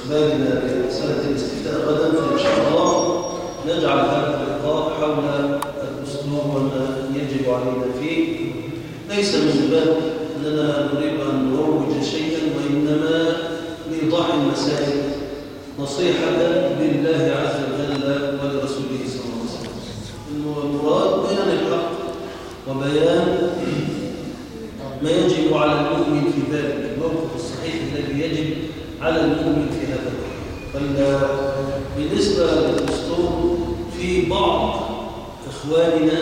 استقبالنا لرسالة الاستفتاء غدا فإن شاء الله نجعل هذا اللقاء حول الدستور وما يجب علينا فيه، ليس من باب أننا نريد أن نروج شيئا، وإنما لإيضاح المسائل نصيحة لله عز وجل ولرسوله صلى الله عليه وسلم. المراد بيان الحق وبيان ما يجب على المؤمن في ذلك، الموقف الصحيح الذي يجب على المؤمن في هذا الوقت. بالنسبة للدستور في بعض إخواننا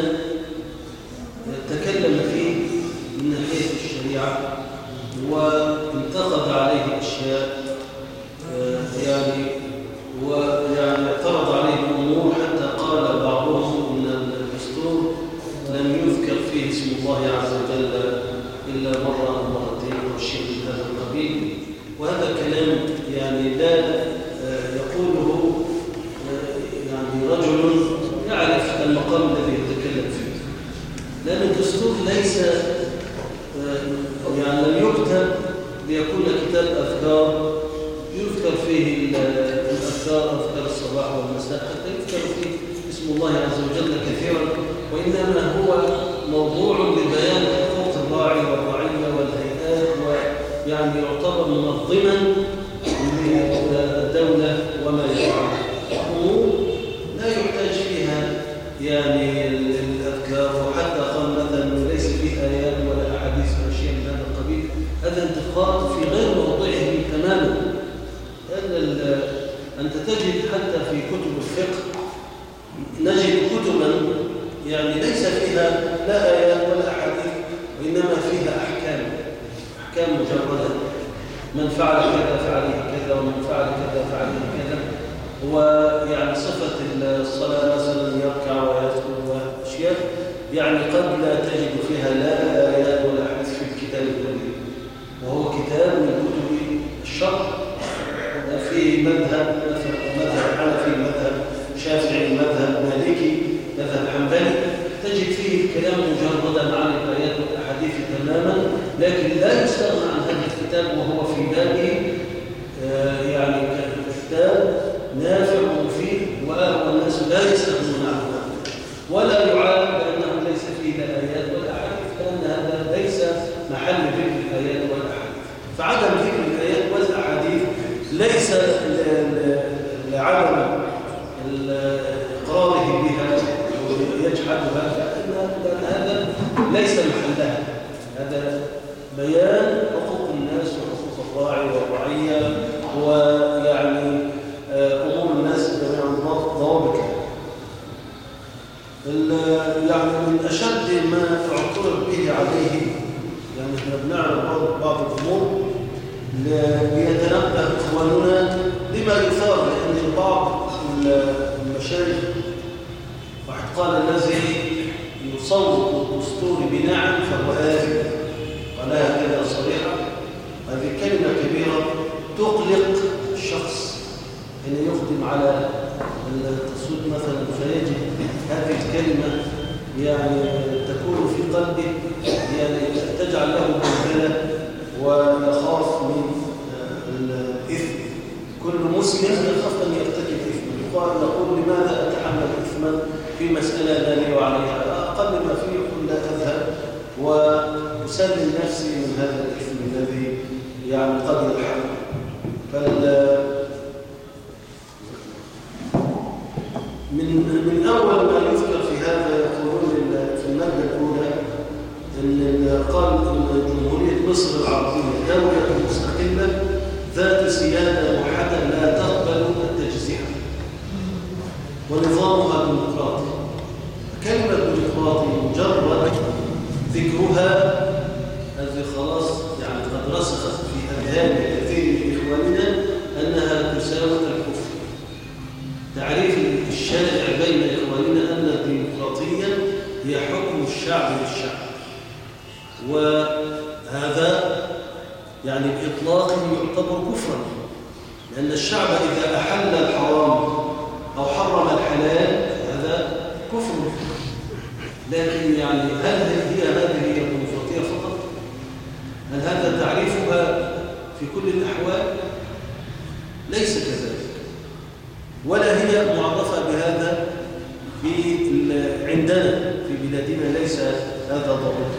تكلم فيه من ناحية الشريعة وانتقد عليه أشياء ويعني اعترض عليه أمور، حتى قال بعضهم إن الدستور لم يذكر فيه اسم الله عز وجل إلا مرة أو مرتين أو شيء من هذا القبيل، وهذا كلام يعني لا يقوله يعني رجل يعرف المقام الذي يتكلم فيه، لأن الدستور ليس يعني لم يكتب ليكون كتاب أذكار يذكر فيه الأذكار، أذكار الصباح والمساء، حتى يذكر فيه اسم الله عز وجل كثيرا، وإنما هو موضوع لبيان حقوق الراعي والرعية والهيئات، ويعني يعتبر منظما للدولة وما يفعل أمور لا يحتاج فيها يعني الأذكار، وحتى قال مثلا ليس فيه آيات ولا أحاديث ولا شيء من هذا القبيل. هذا انتقاد في غير موضعه تماما، لأن أنت تجد حتى في كتب الفقه نجد كتبا يعني ليس فيها لا آيات ولا أحاديث، وإنما فيها أحكام مجردة، من فعل كذا فعليه كذا، ومن فعل كذا فعليه كذا، ويعني صفة الصلاة مثلا يركع ويسجد وأشياء يعني قد لا تجد فيها لا آيات ولا أحاديث في الكتاب الكريم، وهو كتاب من كتب الشرع في مذهب حنفي، مذهب شافعي، مذهب مالكي، مذهب حنبلي، تجد فيه الكلام مجردا عن الآيات والأحاديث تماما، لكن لا يستغنى عن هذا الكتاب، وهو في بابه يعني كتاب نافع ومفيد، والناس لا يستغنون عنه، ولا يعاب بأنه ليس فيه لا آيات ولا أحاديث، لأن هذا ليس محل ذكر الآيات والأحاديث. فعدم ذكر الآيات والأحاديث ليس لعدم إقراره بها ويجحدها، لأن هذا ليس محلها، هذا بيان حقوق الناس وحقوق الراعي والرعية، ويعني أمور الناس جميعا ضوابط. يعني من أشد ما اعترض به عليه، يعني احنا بنعرف بعض الأمور ليتنبه إخواننا لما يثار، لأن بعض المشايخ واحد قال الذي يصوت الدستور بنعم فهو آثم، قالها كده صريحة. هذه كلمة كبيرة تقلق الشخص حين يقدم على التصويت مثلا، فيجد هذه الكلمة يعني تكون في قلبه، يعني تجعل له مهزلة ويخاف من الإثم. كل مسلم يخاف أن يرتكب إثما، يقول لماذا أتحمل إثما في مسألة لا لي عليها، أقل ما فيه يقول لا أذهب وأسلم نفسي من هذا الإثم الذي يعني قد يلحقني. من أول ما يذكر في هذا يقولون في المادة الأولى إن قال إن جمهورية مصر العربية دولة مستقلة ذات سيادة موحدة لا تقبل التجزئة، ونظامها ديمقراطي. كلمة ديمقراطي مجرد ذكرها هذه خلاص يعني قد رسخت في أذهان كثير من إخواننا أنها تساوي الكفر. تعريف الشائع بين إخواننا أن الديمقراطية هي حكم الشعب للشعب، وهذا يعني بإطلاق يعتبر كفرا، لأن الشعب إذا أحل الحرام أو حرم الحلال هذا كفر. لكن يعني هل هي هذه الديمقراطية فقط؟ هل هذا تعريفها في كل الأحوال؟ ليس كذلك، ولا هي معرفة بهذا عندنا في بلادنا، ليس هذا ضابط.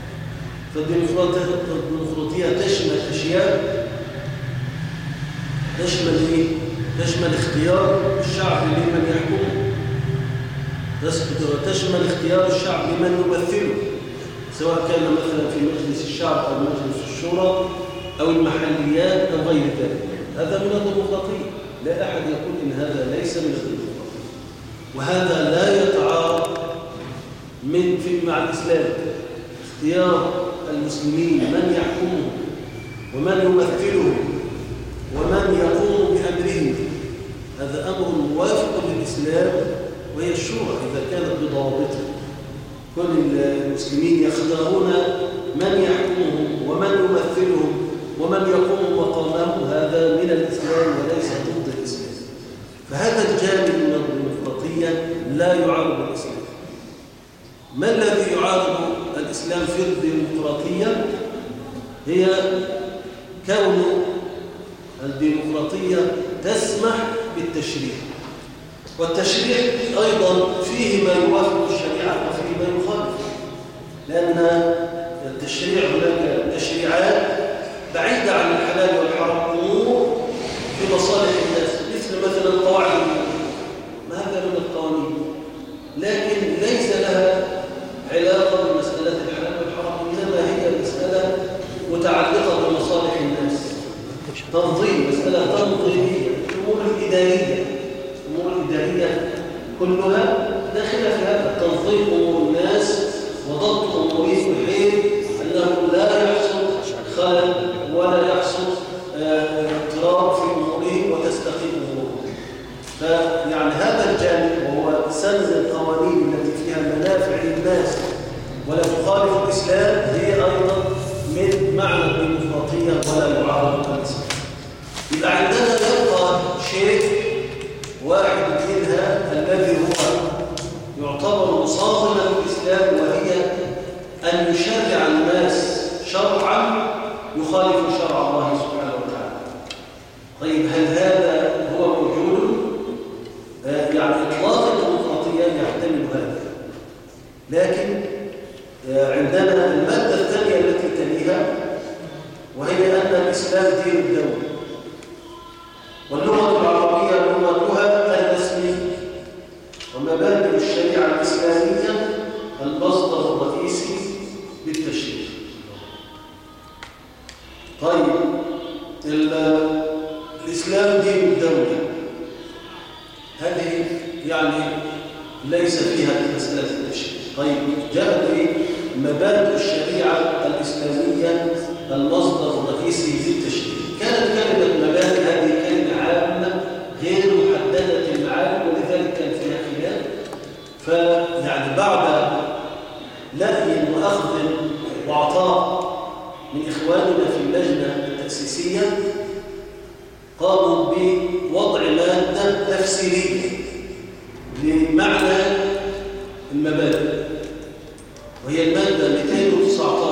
فالديمقراطية تشمل أشياء، تشمل إيه؟ تشمل اختيار الشعب لمن يحكمه، تشمل اختيار الشعب لمن يمثله، سواء كان مثلا في مجلس الشعب أو مجلس الشورى أو المحليات أو غير ذلك. هذا من الديمقراطية، لا أحد يقول إن هذا ليس من الديمقراطية، وهذا لا يتعارض مع الإسلام. اختيار المسلمين من يحكمهم ومن يمثلهم ومن يقوم بأمرهم، هذا أمر موافق للإسلام، وهي الشورى إذا كانت بضوابطها. كل المسلمين يختارون من يحكمهم ومن يمثلهم ومن يقوم مقامه، هذا من الإسلام وليس ضد الإسلام. فهذا الجانب من الديمقراطية لا يعارض الإسلام. ما الذي يعارض الإسلام في الديمقراطية؟ هي كون الديمقراطية تسمح بالتشريع، والتشريع أيضا فيه ما يوافق الشريعة وفيه ما يخالف، لأن التشريع هناك تشريعات بعيدة عن الحلال والحرام، أمور في مصالح الناس، مثل قواعد ما هذا من القوانين، لكن ليس لها علاقة بمسألة الحلال والحرام، إنما هي مسألة متعلقة بمصالح الناس، تنظيم، مسألة تنظيمية، الأمور الإدارية كلها داخلة في هذا تنظيم أمور الناس وضبط أمورهم، بحيث أنه لا يحصل خلل ولا يحصل اضطراب في أمورهم وتستقيم أمورهم. فيعني هذا الجانب وهو سن القوانين التي فيها منافع للناس ولا تخالف الإسلام، هي أيضا من معنى الديمقراطية ولا يعارض الإسلام. يبقى عندنا يبقى شيء واحد منها الذي هو يعتبر مصادما للإسلام، وهي أن يشرع الناس شرعا يخالف شرع الله سبحانه وتعالى. طيب هل هذا هو موجود؟ يعني إطلاق الديمقراطية يحتمل هذا، لكن عندنا المادة الثانية التي تليها، وهي أن الإسلام دين الدولة، واللغة العربية لغتها الرسمية، ومبادئ الشريعة الإسلامية المصدر الرئيسي للتشريع. طيب الإسلام دين الدولة، هذه يعني ليس فيها مسألة التشريع. طيب جاءت مبادئ الشريعة الإسلامية المصدر الرئيسي للتشريع. كانت كلمة مبادئ هذه كلمة عامة غير محددة المعاني، ولذلك كان فيها خلاف. فيعني بعد لأي وأخذ وعطاء من إخواننا في اللجنة التأسيسية، قاموا بوضع مادة تفسيرية لمعنى المبادئ، وهي المادة 219،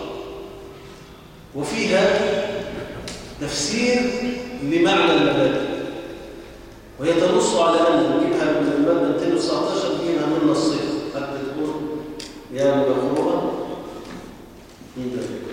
وفيها تفسير لمعنى المبادئ، وهي تنص على أن نجيبها من المادة 219 نجيبها من نصين حتى تكون يا مغفورة من ذلك.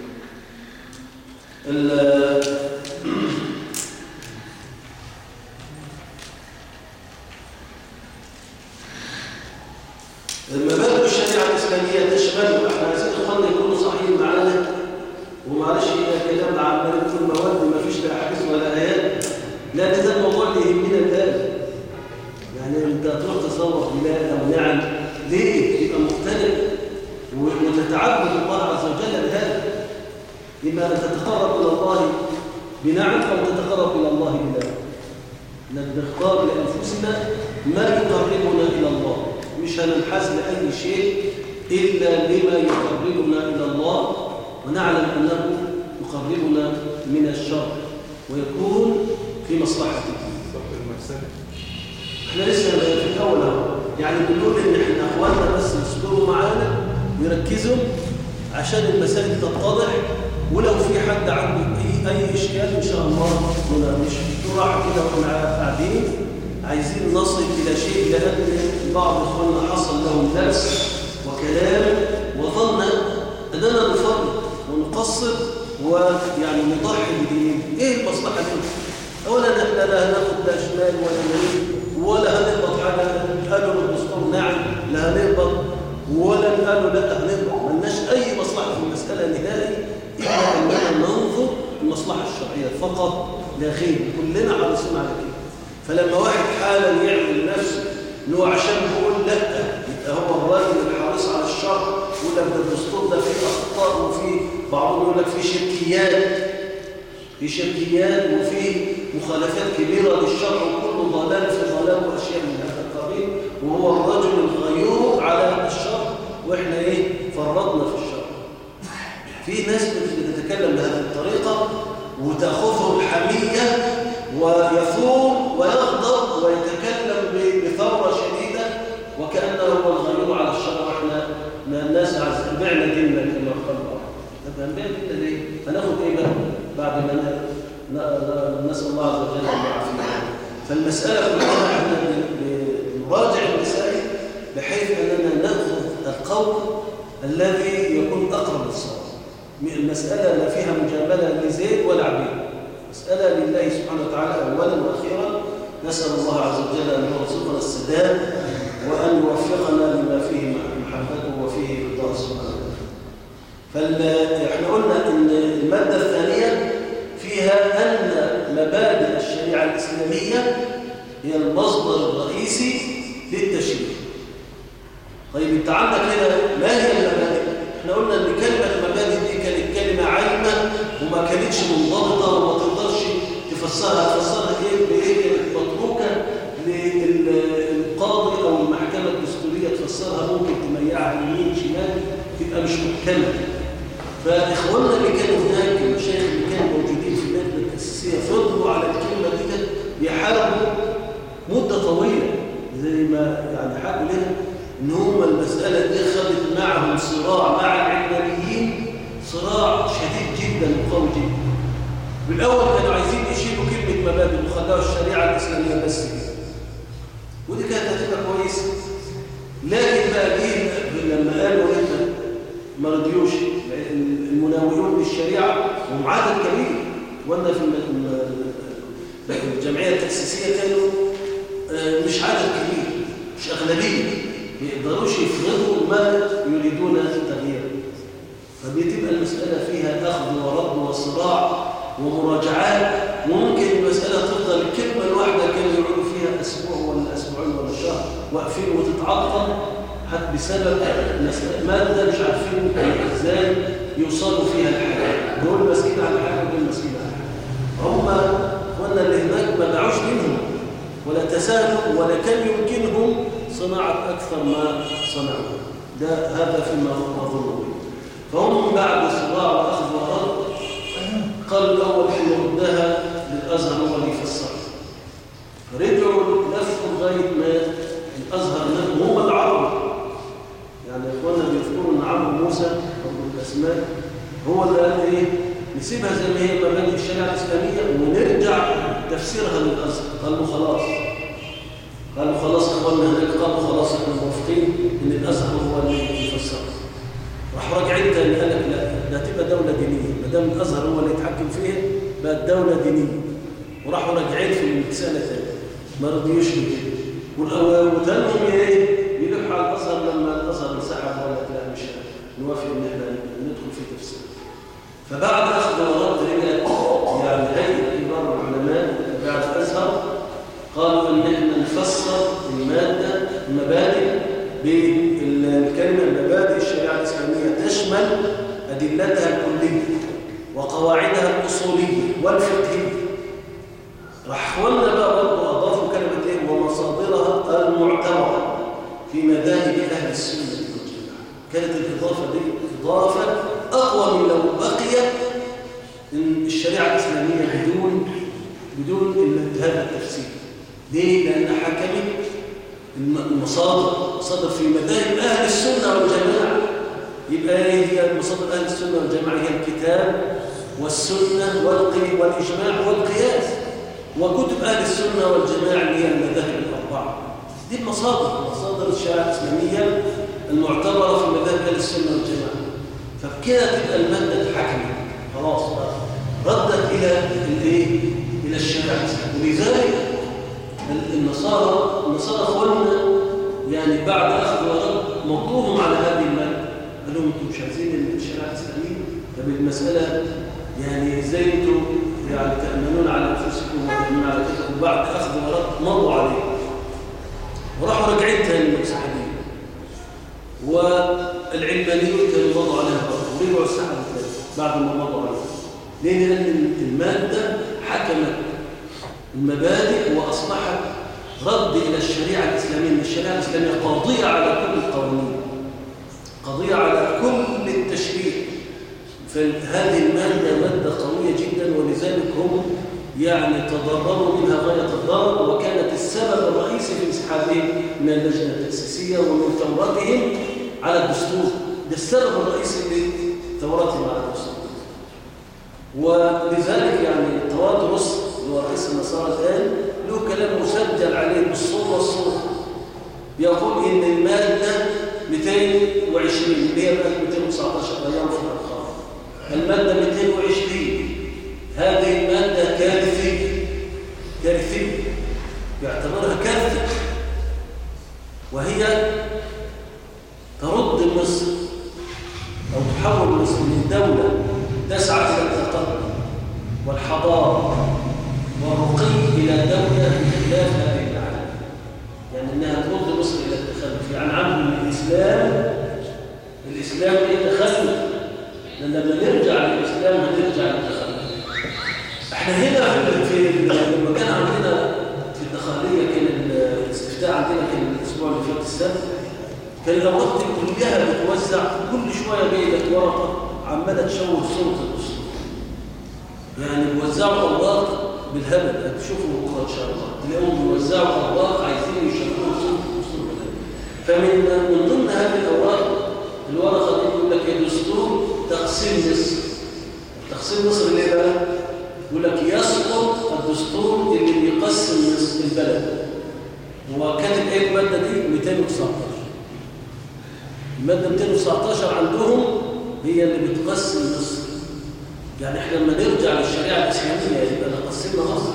المبادئ الشريعة الإسلامية تشمل، احنا عايزين اخواننا يكونوا صحيحين معانا، ومعلش إذا كلامنا عن ملك المواد ما فيش لا أحاديث ولا آيات، لأن ده الموضوع اللي يهمنا الآن. يعني أنت تروح تصور بلاد أو نعم، ليه؟ يبقى مختلف وتتعبد الله عز وجل بهذا. يبقى تتقرب إلى الله بنعم أو تتقرب إلى الله بنعم. نختار لأنفسنا ما يقربنا إلى الله، مش هننحاز لأي شيء إلا لما يقربنا إلى الله، ونعلم أنه يقربنا من الشر ويكون في مصلحته. احنا لسه في الأول يعني بنقول إن احنا أخواننا بس يصبروا معانا ويركزوا عشان المسائل تتضح، ولو في حد عنده أي أي إشكال إن شاء الله مش راحة كده وإحنا قاعدين عايزين نصل إلى شيء، لأن بعض إخواننا حصل لهم درس وكلام وظن أننا نفرق ونقصر ويعني نضحي بدين. إيه المصلحة دي؟ أولا إحنا لا هناخد لا شمال ولا يمين ولا هنقبض حاجة. قالوا للدستور نعم لا هنقبض، ولا قالوا لا هنقبض. ملناش أي مصلحة في المسألة نهائي إلا أننا ننظر المصلحة الشرعية فقط لا غير. كلنا حريصين على كده. فلما واحد حالا يعمل نفسه إنه عشان بيقول لا يبقى هو الراجل الحريص على الشر، يقول لك ده الدستور ده فيه أخطاء وفيه بعضهم يقول لك فيه شركيات وفيه مخالفات كبيرة للشرع وكل ضلال في ضلال وأشياء من هذا القبيل، وهو الرجل الغيور على الشر وإحنا فرطنا في الشر. في ناس بتتكلم بهذه الطريقة وتأخذه الحمية ويثور ويغضب ويتكلم بثورة شديدة وكأنه هو الغيور على الشر، وإحنا الناس بعنا ديننا كما قال الله. طب هنبيع ديننا ليه؟ هناخد إيه بقى بعد ما نسأل الله عز وجل العافية؟ فالمسألة كلها احنا نراجع المسائل بحيث أننا نأخذ القول الذي يكون أقرب للصواب. المسألة لا فيها مجاملة لزيد ولا عبيد، مسألة لله سبحانه وتعالى أولا وأخيرا. نسأل الله عز وجل أن يرزقنا السداد وأن يوفقنا لما فيه محبته وفيه رضاه سبحانه وتعالى. فاحنا قلنا ان المادة الثانية فيها أن مبادئ الشريعة الإسلامية هي المصدر الرئيسي للتشريع. طيب انت عندك هنا ما هي المبادئ؟ احنا قلنا ان كلمة المبادئ دي كانت كلمة عايمة وما كانتش منضبطة وما تقدرش تفسرها بايه؟ كانت متروكة للقاضي أو المحكمة الدستورية تفسرها، ممكن تميعها يمين شمال تبقى مش محكمة. فإخواننا اللي كانوا هناك المشايخ اللي كانوا موجودين في اللجنة التأسيسية فضلوا على الكلمة دي يحاربوا مدة طويلة، زي ما يعني حكوا لنا إن هم المسألة دي خدت معهم صراع مع العلمانيين، صراع شديد جدا وقوي جدا. بالأول كانوا عايزين يشيلوا كلمة مبادئ وخلوها الشريعة الإسلامية بس كده، ودي كانت هتبقى كويسة. لكن بقى جه لما قالوا إحنا ما رضيوش المناولون للشريعة وهم عدد كبير، وأن في الجمعية التأسيسية كانوا مش عدد كبير، مش أغلبية، ما يقدروش يفرضوا ما يريدون التغيير. فبتبقى المسألة فيها أخذ ورد وصراع ومراجعات، وممكن المسألة تفضل الكلمة الواحدة كانوا يقعدوا فيها أسبوع ولا أسبوعين ولا شهر واقفين وتتعطل حتى بسبب مادة مش عارفين ازاي يوصلوا فيها الحاجة. دول ماسكين على حاجة ودول ماسكين على حاجة. هم وانا اللي هناك ما دعوش منهم ولا تساهلوا ولا كان يمكنهم صناعة أكثر ما صنعوا. هذا فيما أظنه. فهم بعد صراع وأخذ ورد قال الأول إن ردها للأزهر هو اللي يفسر، فرجعوا لفوا لغاية ما الأزهر هم العرب. يعني إخواننا بيذكروا أن عمرو موسى رب الأسماء هو اللي قال نسيبها زي ما هي مبادئ الشريعة الإسلامية ونرجع تفسيرها للأزهر. قالوا خلاص إخواننا هناك قالوا خلاص إحنا موافقين إن الأزهر هو اللي يفسرها. راح راجعين تاني قال لك لا، ده تبقى دولة دينية، ما دام الأزهر هو اللي يتحكم فيها بقت دولة دينية. وراحوا راجعين في المسألة تاني، ما رضيوش كده. وتنهم يلح على الأزهر لما الأزهر انسحب ولا لا مش نوافق إن احنا ندخل في تفسير. فبعد أخذ ورد يعني هيئة كبار العلماء بعد الأزهر قالوا إن احنا نفسر المبادئ بالكلمة المبادئ الشريعة الإسلامية تشمل أدلتها الكلية وقواعدها الأصولية والفقهية. راح اخواننا بقى برضه اضافوا كلمه ومصادرها المعتبره في مذاهب اهل السنه والجماعه. كانت الاضافه دي اضافه اقوى من لو بقي الشريعه الاسلاميه بدون هذا التفسير. ليه؟ لان حكمت المصادر في مذاهب اهل السنه والجماعه. يبقى هي مصادر اهل السنه والجماعه هي الكتاب والسنة والإجماع والقياس، وكتب أهل السنة والجماعة اللي هي المذاهب الأربعة. دي مصادر الشريعة الإسلامية المعتبرة في مذاهب أهل السنة والجماعة. فبكده تبقى المادة اتحكمت خلاص بقى، ردت إلى الشريعة الإسلامية. ولذلك النصارى أخواننا يعني بعد أخذ ورد موقوهم على هذه المادة، قال لهم أنتم مش عايزين الشريعة الإسلامية؟ طب المسألة يعني زي أنتم يعني تأمنون على أنفسكم وتأمنون على كتابكم، وبعد أخذ ورد مضوا عليه وراحوا راجعين تاني المسيحيين، والعلمانيون كانوا مضوا عليها برضه ورجعوا السحبوا تاني بعد ما مضوا عليها. ليه؟ لأن المادة حكمت المبادئ وأصبحت رد إلى الشريعة الإسلامية. الشريعة الإسلامية قاضية على كل القوانين، قاضية على كل التشريع. فهذه المادة مادة قوية جدا، ولذلك هم يعني تضرروا منها غاية الضرر، وكانت السبب الرئيسي في انسحابهم من اللجنة التأسيسية ومن ثورتهم على الدستور. ده السبب الرئيسي لثورتهم على الدستور. ولذلك يعني توادرس اللي هو رئيس النصارى الآن له كلام مسجل عليه بالصوت والصوت، يقول إن المادة 220 اللي هي بقت 219 أيام في الأرقام، المادة 220 هذه المادة كارثية يعتبرها كارثة، وهي ترد مصر أو تحول مصر من دولة تسعى إلى التقدم والحضارة والرقي إلى دولة بخلاف هذه العالم، يعني أنها ترد مصر إلى التخلف. يعني عمل الإسلام يتخلف، لأن لما نرجع للإسلام هنرجع للتخلف. احنا هنا لما كان عندنا في الدخلية كان الاستفتاء عندنا كان الأسبوع اللي فات السبت، كان الأوراق كلها بتوزع، كل شوية جاية ورقة عمالة تشوه صورة الدستور، يعني بيوزعوا أوراق بالهبل. هتشوفوا بكرة إن شاء الله تلاقيهم بيوزعوا أوراق عايزين يشوهوا صورة الدستور. فمن ضمن هذه الأوراق الورقة دي يقول لك الدستور تقسيم مصر. تقسيم مصر اللي بقى يقول لك يسقط الدستور اللي بيقسم مصر البلد. هو كاتب ايه المادة دي؟ 219. المادة 219 عندهم هي اللي بتقسم مصر. يعني احنا لما نرجع للشريعة الإسلامية يبقى نقسمنا مصر،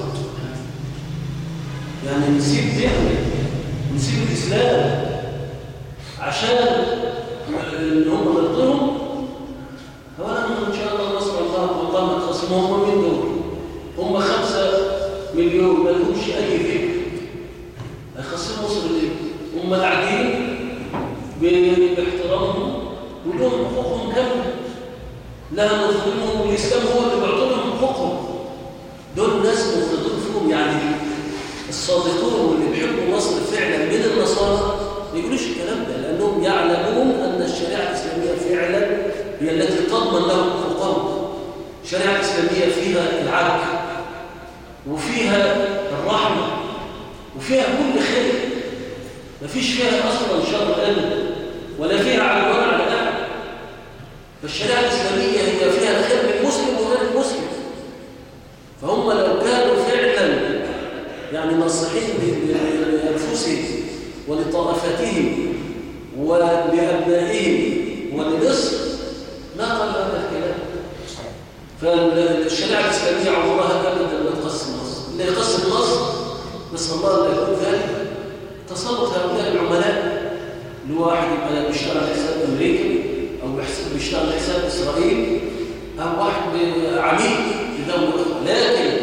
يعني نسيب ديننا ونسيب الإسلام عشان ان هم ضدهم. اولا ان شاء الله نصر الله والله ما تخصمهم. هم من دول هم 5 مليون ما لهمش اي فكر، هيخصموا مصر ليه؟ هم قاعدين باحترامهم ولهم حقوقهم كامله، لا نظلمهم، والاسلام هو اللي بيعطي لهم حقوقهم. دول ناس مفرطين فيهم، يعني الصادقون واللي بيحبوا مصر فعلا من النصارى ما يقولوش الكلام ده، لأنهم يعلمون أن الشريعة الإسلامية فعلا هي التي تضمن لهم حقوقهم. الشريعة الإسلامية فيها العدل وفيها الرحمة وفيها كل خير، ما فيش فيها أصلا شر أبدا ولا فيها عدوان على أحد. فالشريعة الإسلامية هي فيها خير للمسلم وغير المسلم. فهم لو كانوا فعلا يعني ناصحين لأنفسهم ولطائفتهم ولأبنائهم ولمصر ما قال هذا الكلام. فالشريعة الإسلامية عمرها أبدا لا تقسم مصر. اللي يقسم مصر نسأل الله أن يكون ذلك تسلط هؤلاء العملاء، لواحد يبقى بيشتغل حساب أمريكي أو بيشتغل حساب إسرائيل أو واحد عميل لدولة أخرى. لكن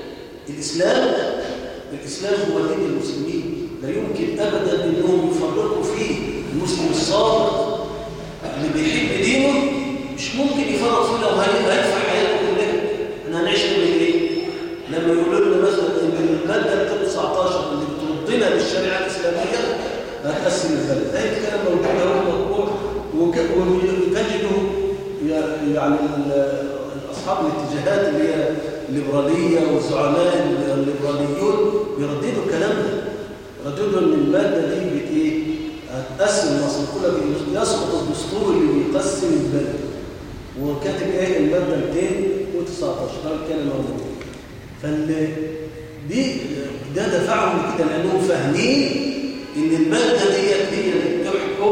الإسلام هو دين المسلمين، لا يمكن أبدا أنهم يفرقوا فيه. المسلم الصادق اللي بيحب دينه مش ممكن يفرق فيه لو هيدفع حياته كلها. أنا هنعيش من إيه؟ لما يقولوا لنا مثلا إن المادة 219 اللي بتردنا للشريعة الإسلامية هتقسم البلد، هاي الكلام موجود اهو وتجدوا يعني أصحاب الاتجاهات اللي هي الليبرالية والزعماء الليبراليون بيرددوا الكلام ده، رددوا ان المادة دي هتقسم مصر كلها، يسقط الدستور اللي بيقسم البلد. وكاتب ايه المادة 200 كان موجود. ده دفعهم كده لأنهم فاهمين إن المادة دي هي اللي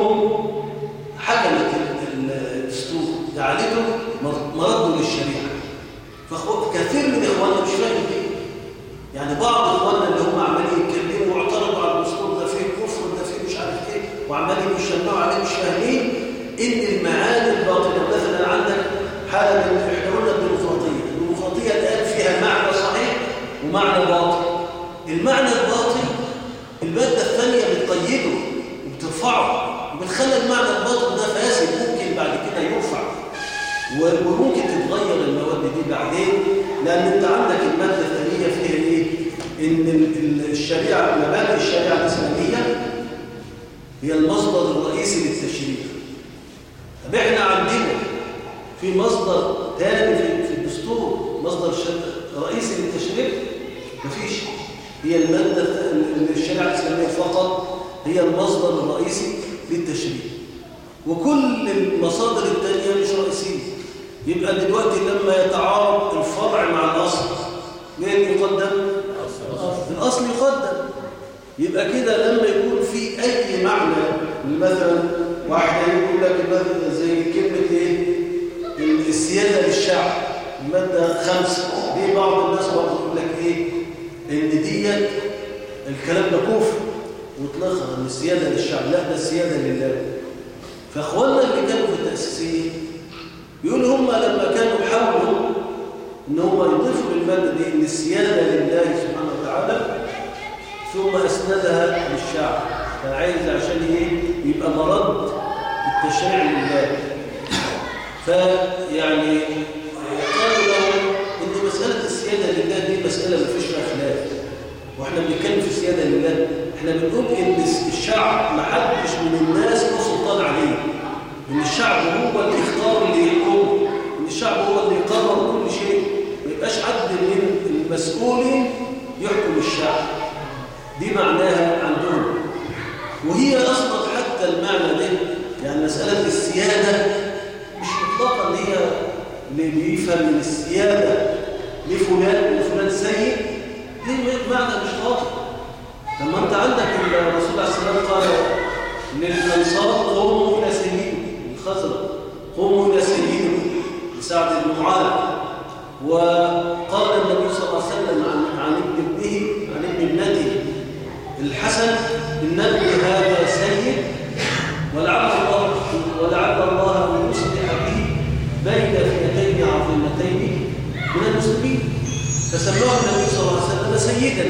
حكمت الدستور، جعلته مرده للشريعة. فكثير من إخواننا مش فاهم كده. يعني بعض إخواننا اللي هم عمالين يتكلموا واعترضوا على الدستور ده فيه كفر ده فيه مش عارف إيه وعمالين يشنعوا عليه مش فاهمين إن المعاني الباطنة. مثلا عندك حالة من احنا قلنا الديمقراطية الآن فيها معنى صحيح ومعنى باطل. المعنى الباطل المادة الثانية بتقيده وبترفعه وبتخلي المعنى الباطل ده فاسد، ممكن بعد كده يرفع وممكن تتغير المواد دي بعدين، لأن أنت عندك المادة الثانية فيها إيه؟ إن الشريعة، مبادئ الشريعة الإسلامية هي المصدر الرئيسي للتشريع. طب إحنا عندنا في مصدر ثاني في الدستور، مصدر رئيسي للتشريع؟ مفيش. هي المادة الشريعة الإسلامية فقط هي المصدر الرئيسي للتشريع، وكل المصادر الثانية مش رئيسية. يبقى دلوقتي لما يتعارض الفرع مع الأصل مين يقدم؟ الأصل يقدم. يبقى كده لما يكون في أي معنى، مثلا واحد يقول لك زي كلمة إيه؟ السيادة للشعب، المادة 5 دي بعض الناس برضه يقول لك إيه؟ إن ديت الكلام ده كفر وطلقها ان السياده للشعب. لا، ده السياده لله. فاخواننا اللي كانوا في التاسيسيه يقولوا هم لما كانوا حاولوا ان هم يضيفوا للماده دي ان السياده لله سبحانه وتعالى ثم اسندها للشعب، فعايز عشان ايه؟ يبقى مرد التشريع لله. فيعني قالوا لهم ان مساله السياده لله دي مساله ما فيش فيها خلاف، واحنا بنتكلم في السياده لله. احنا بنقول ان الشعب ما حدش من الناس له سلطان عليه، ان الشعب هو اللي يختار اللي يحكم، ان الشعب هو اللي يقرر كل شيء، ما يبقاش حد من المسؤولين يحكم الشعب. دي معناها عندهم. وهي اصلا حتى المعنى ده، يعني مساله السياده مش مطلقا ان هي اللي بيفهم من السياده لفلان وفلان سيد، دي معنى مش واضح. لما انت عندك الرسول عليه السلام قال للانصار قوموا الى سيدكم، الخزرج قوموا الى سيدكم لسعد بن معاذ، وقال النبي صلى الله عليه وسلم عن ابن ابنته الحسن ان ابني هذا سيد ولعل الله ان يصلح به بين فئتين عظيمتين من المسلمين، فسماه النبي صلى الله عليه وسلم سيدا.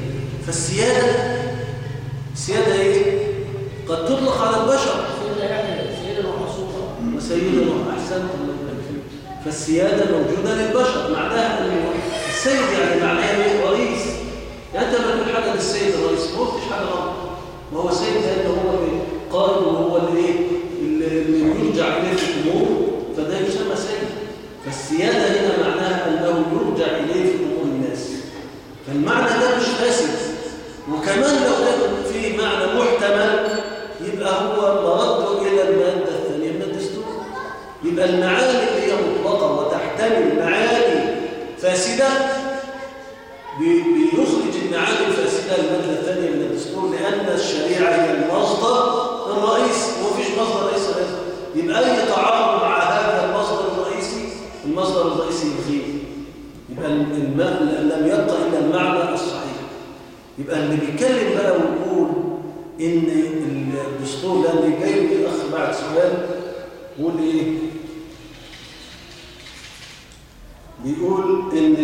السيادة ايه؟ قد تطلق على البشر سيدا وحصولا وسيدا وأحسنت. فالسيادة موجودة للبشر، معناها أنه السيد يعني معناها ايه؟ رئيس. يعني أنت لما تقول حاجة للسيد الرئيس ما قلتش حاجة غلط، ما هو السيد لأنه هو قائد وهو اللي يرجع إليه في الأمور، فده يسمى سيد. فالسيادة هنا معناها أنه يرجع إليه في أمور الناس. فالمعنى ده مش فاسد، وكمان لو كان فيه معنى محتمل يبقى هو مرده إلى المادة الثانية من الدستور. يبقى المعاني اللي هي مطلقة وتحتمل معاني فاسدة بيخرج المعاني الفاسدة المادة الثانية من الدستور، لأن الشريعة هي المصدر الرئيسي ومفيش مصدر رئيسي غيره. يبقى أي تعارض مع هذا المصدر الرئيسي يخيف، يبقى لم يبقى إلا المعنى الصحيح. يبقى اللي بيتكلم بقى ويقول إن الدستور ده اللي جاي من الأخ بعد سؤال بيقول إيه؟ بيقول إن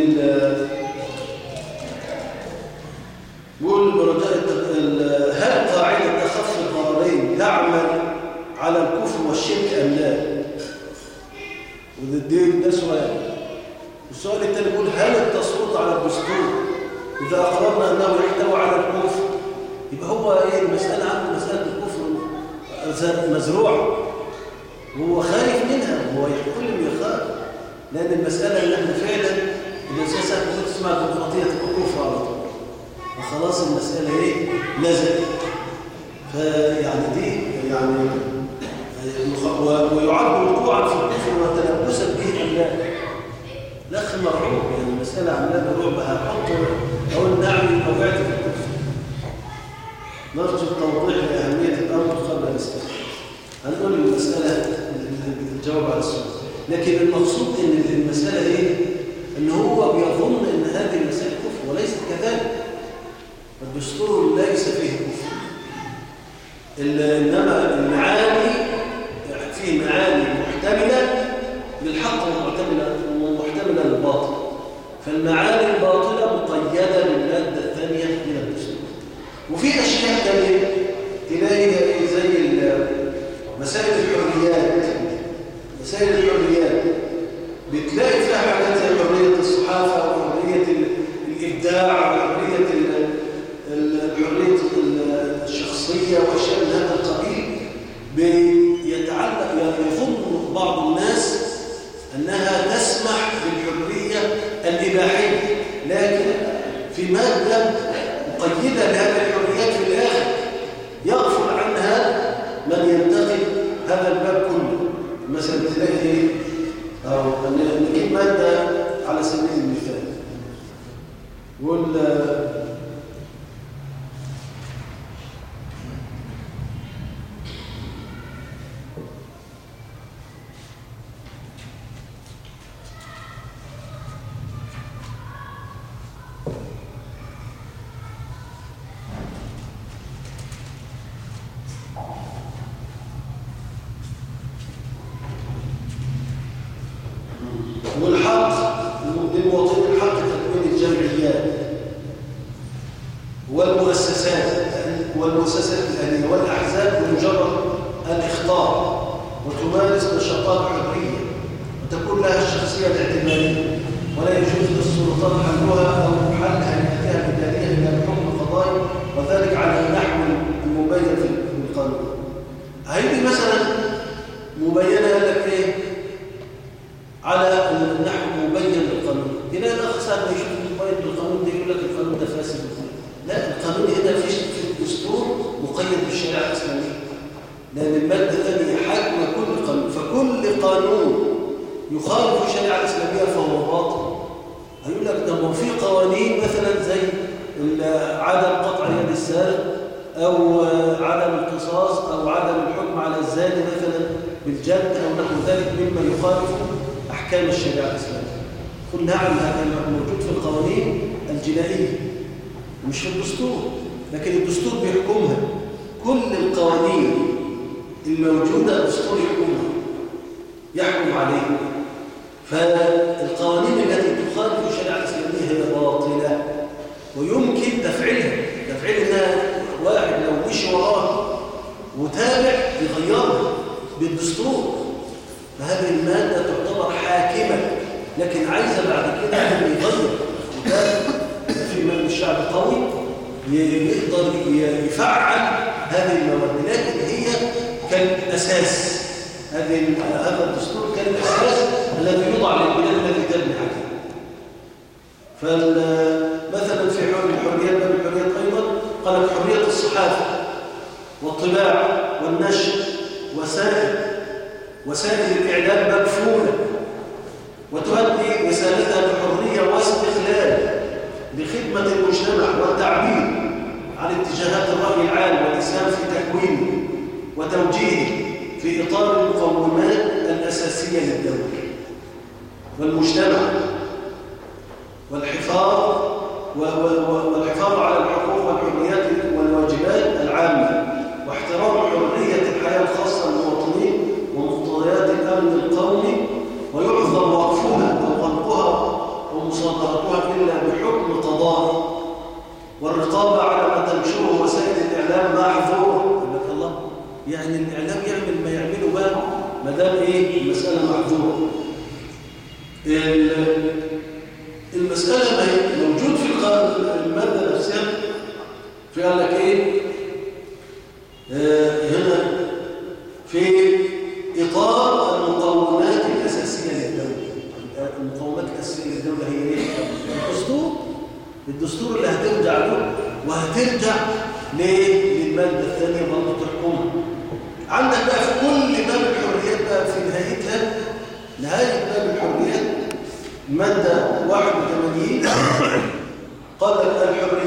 بيقول برجاء هل قاعدة تخفي الضررين تعمل على الكفر والشرك أم لا؟ وده سؤال. السؤال الثاني بيقول هل التصويت على الدستور إذا أقررنا أنه يحتوي على الكفر يبقى هو إيه المسألة عنده مسألة الكفر مزروعة وهو خايف منها، وهو كل يخاف، لأن المسألة اللي احنا فعلا الإنسان ساعة ما تسمع الديمقراطية تبقى كفر على طول، وخلاص المسألة إيه نزلت. فيعني دي يعني ويعد وقوعا في الكفر وتلبسا به أم لا. الأخ مرعوب، يعني المسألة عملها رعب، هحطه أقول نعم أو وقعت في الكفر. نرجو التوضيح لأهمية الأمر قبل الاستخدام. هنقول المسألة الجواب على السؤال، لكن المقصود إن المسألة إيه؟ إن هو بيظن إن هذه المسألة كفر وليست كذلك. الدستور ليس فيه كفر، إنما المعاني فيه معاني محتملة للحق ومحتملة للباطل، فالمعاني الباطلة مقيدة بالمادة الثانية من الدستور. وفي أشياء ثانية تلاقيها زي مسائل الحريات. مسائل الحريات بتلاقي فيها حاجات زي حرية الصحافة وحرية الإبداع وحرية الحرية الشخصية وأشياء من هذا القبيل. بيتعلق يظن بعض الناس أنها تسمح بالحرية الإباحية، لكن في مادة مقيدة لهذه الحريات في الآخر يغفل عنها من ينتقد هذا الباب كله. مثلا تلاقي أو نجيب مادة على سبيل المثال يقول للمواطنين الحق تكوين الجمعيات والمؤسسات الأهلية والأحزاب بمجرد الإخطار وتمارس نشاطات حرية وتكون لها الشخصية الاعتمادية، ولا يجوز للسلطات حلها أو حل هيئتها الإدارية إلا بحكم قضائي، وذلك على النحو المبين في القانون. هيدي مثلا مبينة قال لك إيه؟ على النحو المبين بالقانون. تلاقي الأخ ساعة ما يشوف المبين بالقانون ده يقول لك القانون ده فاسد. لا، القانون هنا في الدستور مقيد بالشريعة الإسلامية، لأن المادة الثانية حجم كل قانون، فكل قانون يخالف الشريعة الإسلامية فهو باطل. هيقول لك ده ما في قوانين مثلا زي عدم قطع يد السارق أو عدم القصاص أو عدم الحكم على الزاني مثلا بالجلد أو نحو ذلك مما يخالف أحكام الشريعة الإسلامية. قل نعم، هذا موجود في القوانين الجنائية مش في الدستور، لكن الدستور بيحكمها. كل القوانين الموجودة الدستور يحكم عليها. فالقوانين التي تخالف الشريعة الإسلامية هي باطلة ويمكن تفعيلها واحد لو مشي وراه وتابع يغيرها بالدستور، فهذه المادة تعتبر حاكمة، لكن عايزة بعد كده أن يغير. وده في من الشعب قوي يقدر يفعل هذه المواد، لكن هي كالأساس. هذا الدستور كان الأساس الذي يوضع للبلاد التي تبني عليه. فمثلا في الحريات باب الحريات أيضا قالت حرية الصحافة والطباعة والنشر وسائل الإعلام مكفولة وتؤدي رسالتها بحرية واستقلال لخدمة المجتمع والتعبير عن اتجاهات الرأي العام والإسهام في تكوينه وتوجيهه في إطار المقومات الأساسية للدولة والمجتمع والحفاظ على الحقوق والحريات والواجبات العامة واحترام حرية الحياة الخاصة للمواطنين ومقتضيات الأمن القومي، ويعذر وقفها أو غلقها ومصادرتها إلا بحكم قضائي، والرقابة على ما تنشره وسائل الإعلام محظورة. يقول لك الله، يعني الإعلام يعمل ما يعمله بقى ما دام إيه المسألة محظورة. المسألة موجود في المادة نفسها، في قال لك إيه هنا في إطار المقومات الأساسية للدولة. المقومات الأساسية للدولة هي إيه؟ الدستور اللي هترجع له وهترجع للمادة الثانية برضه تحكمها. عندك بقى في كل باب الحريات بقى في نهاية باب الحريات المادة 81 قال لك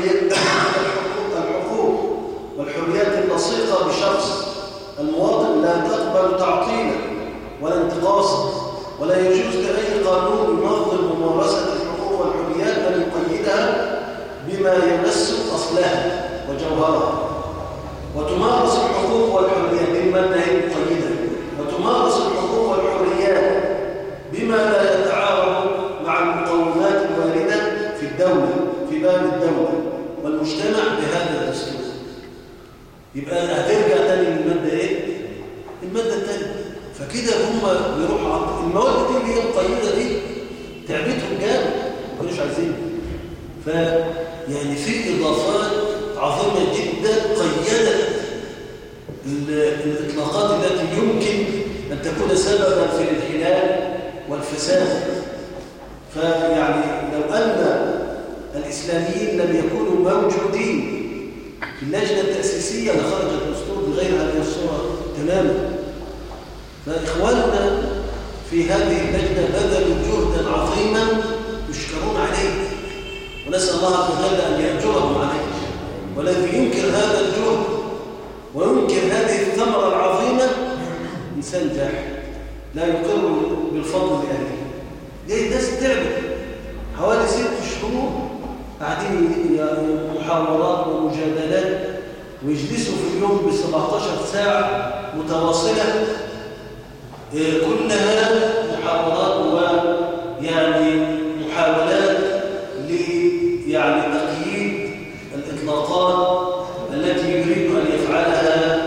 الحقوق والحريات اللصيقة بشخص المواطن لا تقبل تعطيلا ولا انتقاصا، ولا يجوز لأي قانون ينظم ممارسة الحقوق والحريات أن يقيدها بما يمس أصلها وجوهرها. وتمارس الحقوق والحريات بالمادة المقيدة، وتمارس الحقوق والحريات بما لا يتعارض مع المقومات الواردة في الدولة في باب الدولة والمجتمع بهذا الدستور. يبقى هترجع تاني للمادة ايه؟ المادة الثانية. فكده هم بيروحوا المواد دي اللي هي مقيدة دي تعبتهم جامد ما كانوش عايزينها. يعني في إضافات عظيمة جدا قيدت الإطلاقات التي يمكن أن تكون سببا في الانحلال والفساد. فيعني لو أن الإسلاميين لم يكونوا موجودين في اللجنة التأسيسية لخرج الدستور بغير هذه الصورة تماما. فإخواننا في هذه اللجنة بذلوا جهدا عظيما يشكرون عليه، ونسأل الله عز وجل أن يأجرهم عليه. والذي ينكر هذا الجهد وينكر هذه الثمرة العظيمة إنسان جاحد لا يقر بالفضل لأهله. دي الناس تعبت حوالي 6 شهور قاعدين محاورات ومجادلات، ويجلسوا في اليوم ب17 ساعة متواصلة، كلها محاورات ويعني محاولات يعني تقييد الإطلاقات التي يريد أن يفعلها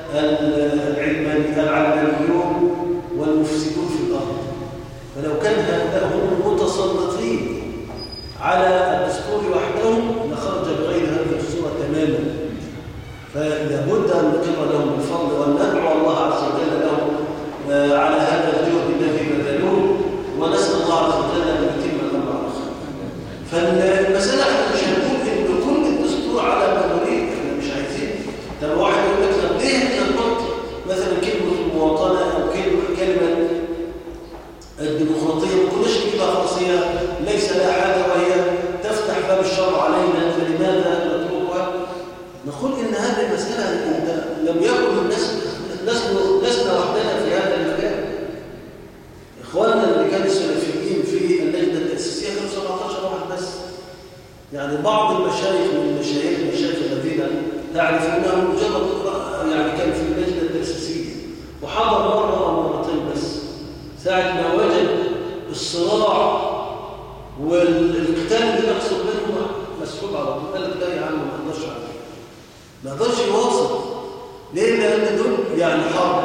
العلمانيون والمفسدون في الأرض. فلو كان هؤلاء هم المتسلطين على الدستور وحدهم لخرج بغير هذه الصورة تماما. فلا بد أن نقر لهم بالفضل وأن ندعو الله عز وجل لهم على هذا الجهد الذي بذلوه، ونسأل الله عز وجل أن يتم الأمر على خير. فالمسألة احنا مش هنقول إن كل الدستور على ما نريد، احنا مش عايزين. طب واحد يقول لك طب ليه احنا نحط مثلا كلمة المواطنة أو كلمة الديمقراطية ما كناش نجيبها خلاص، هي ليس لها حاجة وهي تفتح باب الشر علينا، فلماذا نتركها؟ نقول إن هذه المسألة لم يكن الناس لسنا وحدنا في هذا المجال. إخواننا اللي كانوا السلفيين في اللجنة التأسيسية كانوا 17 واحد بس. يعني بعض المشايخ من المشايخ الذين تعرفونهم مجرد يعني كان في اللجنة التأسيسية وحضر مرة أو مرتين بس، ساعة ما وجد الصراع والقتال اللي بيحصل بينهم مسحوب على طول، قال لك لا يا عم ما اقدرش يواصل. ليه؟ لأن دول يعني حرب،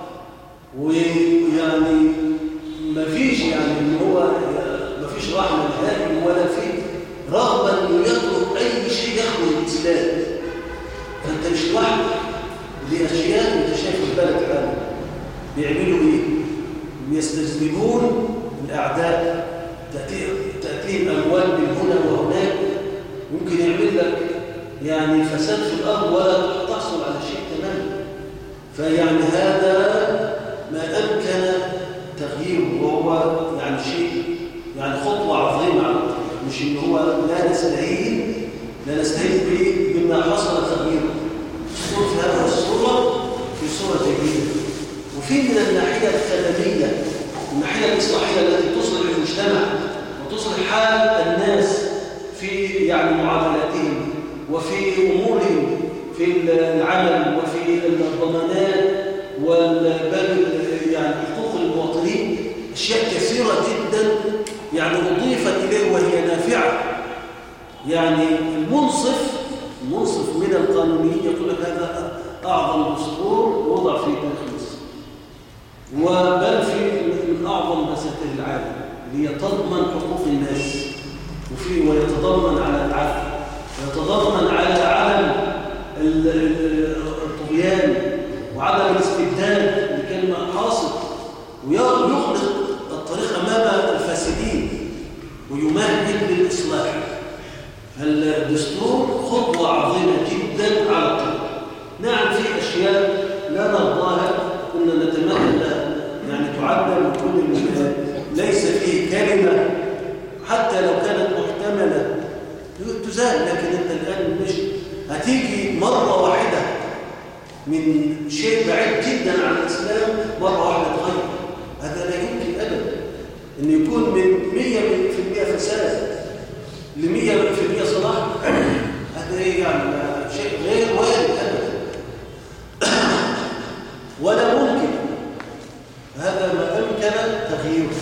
ويعني ما فيش يعني ان هو ما فيش رحمة نهائي ولا في رغبة انه يطلب اي شيء يخدم الاسلام. فانت مش لوحدك، دي اشياء انت شايف البلد الان بيعملوا ايه؟ بيستجلبون الاعداء، تأتيهم اموال من هنا وهناك، ممكن يعمل لك يعني فساد في الارض ولا تحصل على شيء تماما. فيعني هذا ما امكن تغييره، وهو يعني شيء يعني خطوه عظيمه على الطريق، مش ان هو لا نستهين به بما حصل تغييره. الصوره في هذه الصوره في صوره جديده، وفي من الناحيه الخدميه، الناحيه الاصلاحيه التي تصلح المجتمع وتصلح حال الناس في يعني معاملاتهم وفي امورهم في العمل وفي الضمانات والباب يعني حقوق المواطنين. اشياء كثيره جدا يعني اضيفت اليه وهي نافعه. يعني المنصف من القانونيين يقول لك هذا اعظم دستور وضع في تاريخ مصر، وبل في من اعظم دساتير العالم، اللي تضمن حقوق الناس ويتضمن على العدل، ويتضمن على عدم الطغيان وعدم الاستبداد لكلمة حاصل، ويخلق الطريق أمام الفاسدين ويمهد للإصلاح. الدستور خطوة عظيمة جدا على الطريق. نعم في أشياء لا نرضاها، كنا نتمنى لها يعني تعدل وكل ليس فيه كلمة حتى لو كانت محتملة تزال. لكن أنت الآن مش هتيجي مرة واحدة من شيء بعيد جدا عن الإسلام مرة واحدة تغير. هذا لا يمكن أبدا أن يكون من 100% فساد ل 100% صلاح. هذا يعني شيء غير وارد أبدا ولا ممكن. هذا ما أمكن تغييره.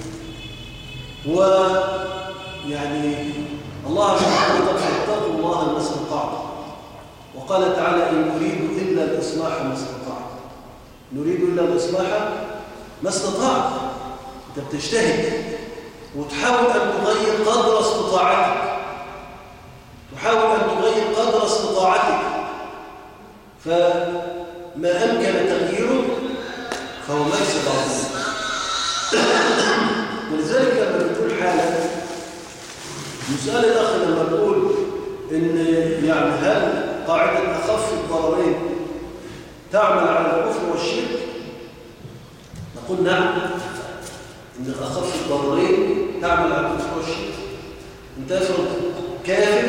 ويعني الله سبحانه وتعالى فاتقوا الله ما استطعتم، وقال تعالى إن نريد إلا الإصلاح ما استطعت. نريد إلا الإصلاح ما استطعت. أنت بتجتهد وتحاول أن تغير قدر استطاعتك، تحاول أن تغير قدر استطاعتك، فما أمكن تغييره فهو مكسب عظيم. ولذلك لما بتقول حالة مسألة الأخ لما بقول إن يعني هل قاعدة أخف الضررين تعمل على الكفر والشرك؟ نقول نعم، إن أخف الضررين تعمل على الكفر والشرك. أنت افرض كافر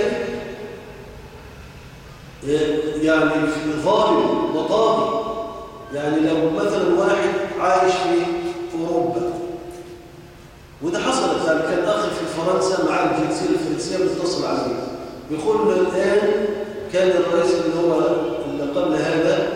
يعني في ظالم وطاغي، يعني لو مثلا واحد عايش في أوروبا، وده حصلت يعني كان أخي في فرنسا مع الجنسية الفرنسية بيتصل عليه بيقول له الآن كان الرئيس اللي قبل هذا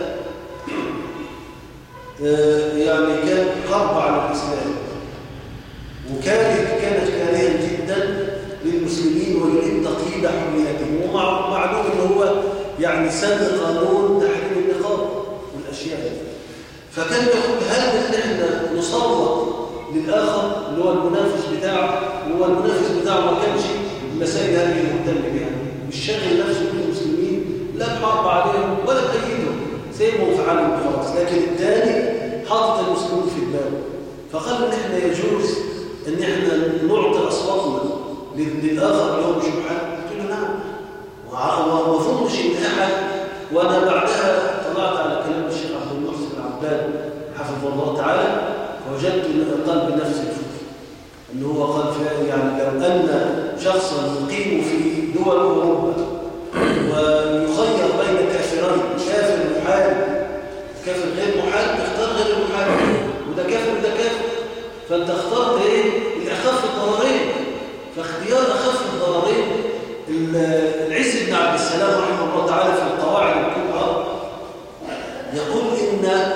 يعني كان حرب على الإسلام، وكانت كارها جدا للمسلمين ويريد تقييد حرياتهم، ومعلوم ان هو يعني سن قانون تحريم النقاب والاشياء دي. فكان يقول هل احنا نصوت للاخر اللي هو المنافس بتاعه، وهو المنافس بتاعه ما كانش المسائل هذه مهتم بها، مش شاغل نفسه بالمسلمين، لا بحرب عليهم ولا تأييدهم، سيبهم في عالم خلاص. لكن الثاني حاطط المسلمين في دماغه، فقال ان احنا يجوز ان احنا نعطي اصواتنا للاخر اللي هو مش محل. قلت له نعم، وما اظنش ان احد. وانا بعدها طلعت على كلام الشيخ عبد المحسن العباد حفظه الله تعالى، فوجدت قلب نفس الفكر، ان هو قال يعني لو ان شخصا يقيم في دول اوروبا ويخير بين كافرين، كافر محارب كافر غير محارب، تختار غير المحارب، وده كافر وده كافر، فانت اخترت ايه؟ الاخف الضررين. فاختيار اخف الضررين العز بن عبد السلام رحمه الله تعالى في القواعد الكبرى يقول ان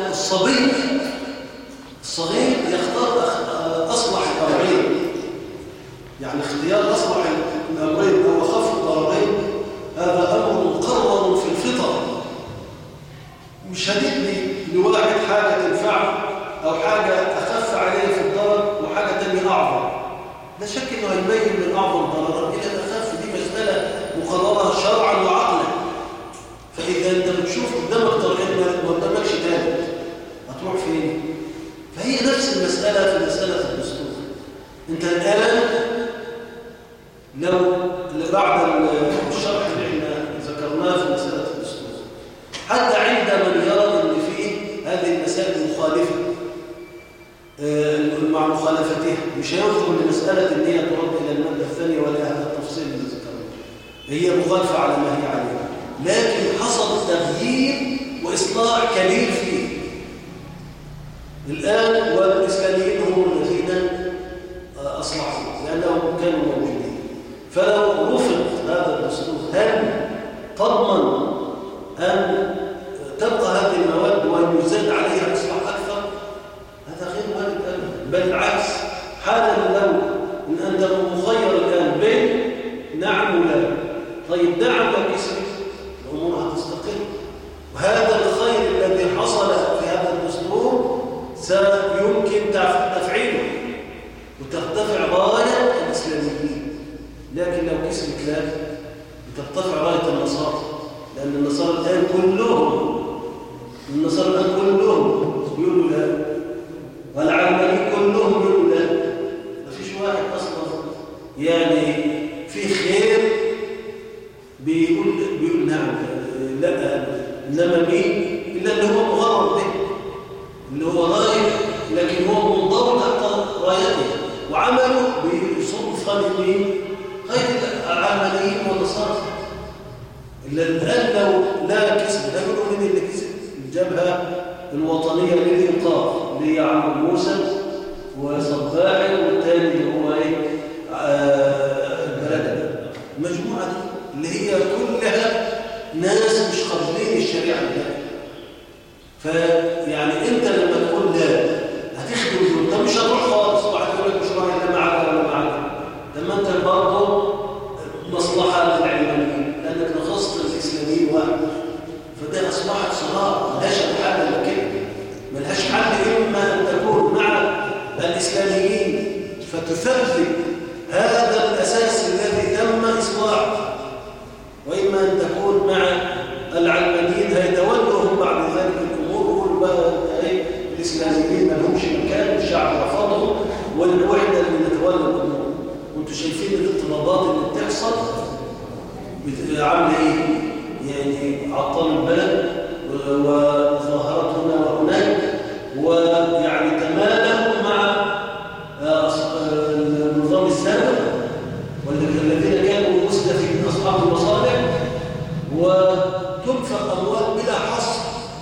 الصغير يختار اصلح الضررين، يعني اختيار اصلح الامرين او اخف الضررين هذا امر مقرر في الفطر، مش هتدي لواحد حاجه تنفعه او حاجه اخف عليه في الضرر وحاجه ثانيه اعظم. لا شك انه هيبين من اعظم الضررات الى الاخف، دي مساله مقرره شرعا وعقلا. فاذا انت بتشوف قدامك طريقين ما قدامكش ثالث هتروح فين؟ فهي نفس المساله في مساله الدستور. انت الان لو بعد الشرح اللي احنا ذكرناه في مساله الدستور، حتى عند من يرى ان فيه هذه المسائل مخالفه مع مخالفتها، مش هيدخل لمساله ان هي ترد الى الماده الثانيه ولا هذا التفصيل اللي ذكرناه، هي مخالفه على ما هي عليه، لكن حصل تغيير واصلاح كبير فيه الان، والاسلاميين هم الذين اصلحوا لانهم كانوا موجودين. فلو رفض هذا الدستور هل تضمن ان تبقى هذه المواد وان يزاد عليها اصلاح اكثر؟ هذا غير وارد ابدا، بل العكس. حالا لو ان انت مخير الان بين نعم ولا، طيب نعم لو كسبت الامور هتستقر، وهذا الخير الذي حصل في هذا الدستور سيمكن تفعيله وترتفع رايه الاسلاميين. لكن لو كسبت لا، بترتفع رايه النصارى، لان النصارى الان كلهم يقولوا لا، والعلمانيين كلهم يقولوا لا. مفيش واحد اصلا يعني في خير بيقول نعم لا، انما مين الا اللي هو مغرض به، اللي هو رايح لكن هو منضبط تحت رايته وعمله بيصب خالد مين؟ خالد العلمانيين والنصارى. الآن لو لا كسب، لا يقولوا مين اللي كسب الجبهة الوطنية للإنقاذ اللي هي عمرو موسى وصباحي والثاني اللي هو البلد. المجموعة دي اللي هي كلها ناس مش قابلين الشريعة دي. فيعني انت لما تقول لا هتخدم انت مش هتروح خالص، واحد يقول لك مش رايح لا معاك ولا معاك، لما انت برضه مصلحة للعلمانيين لانك نخصت الاسلاميين واحد. فده اصبحت صراع ملهاش حل الا كده، ملهاش حل اما ان تكون مع الاسلاميين فتثبت هذا الاساس الذي تم اصلاحه، واما ان تكون مع العلمانيين هيتولوا بعد ذلك الامور ويقولوا بقى الاسلاميين ما لهمش مكان والشعب رفضهم والوحده اللي نتولى الامور. وانتم شايفين الاضطرابات اللي بتحصل عامله ايه؟ يعني عطل البلد وظاهرات هنا وهناك، ويعني تمالوا مع النظام السابق والذين كانوا مستفيدين اصحاب المصالح، وتنفق اموال بلا حصر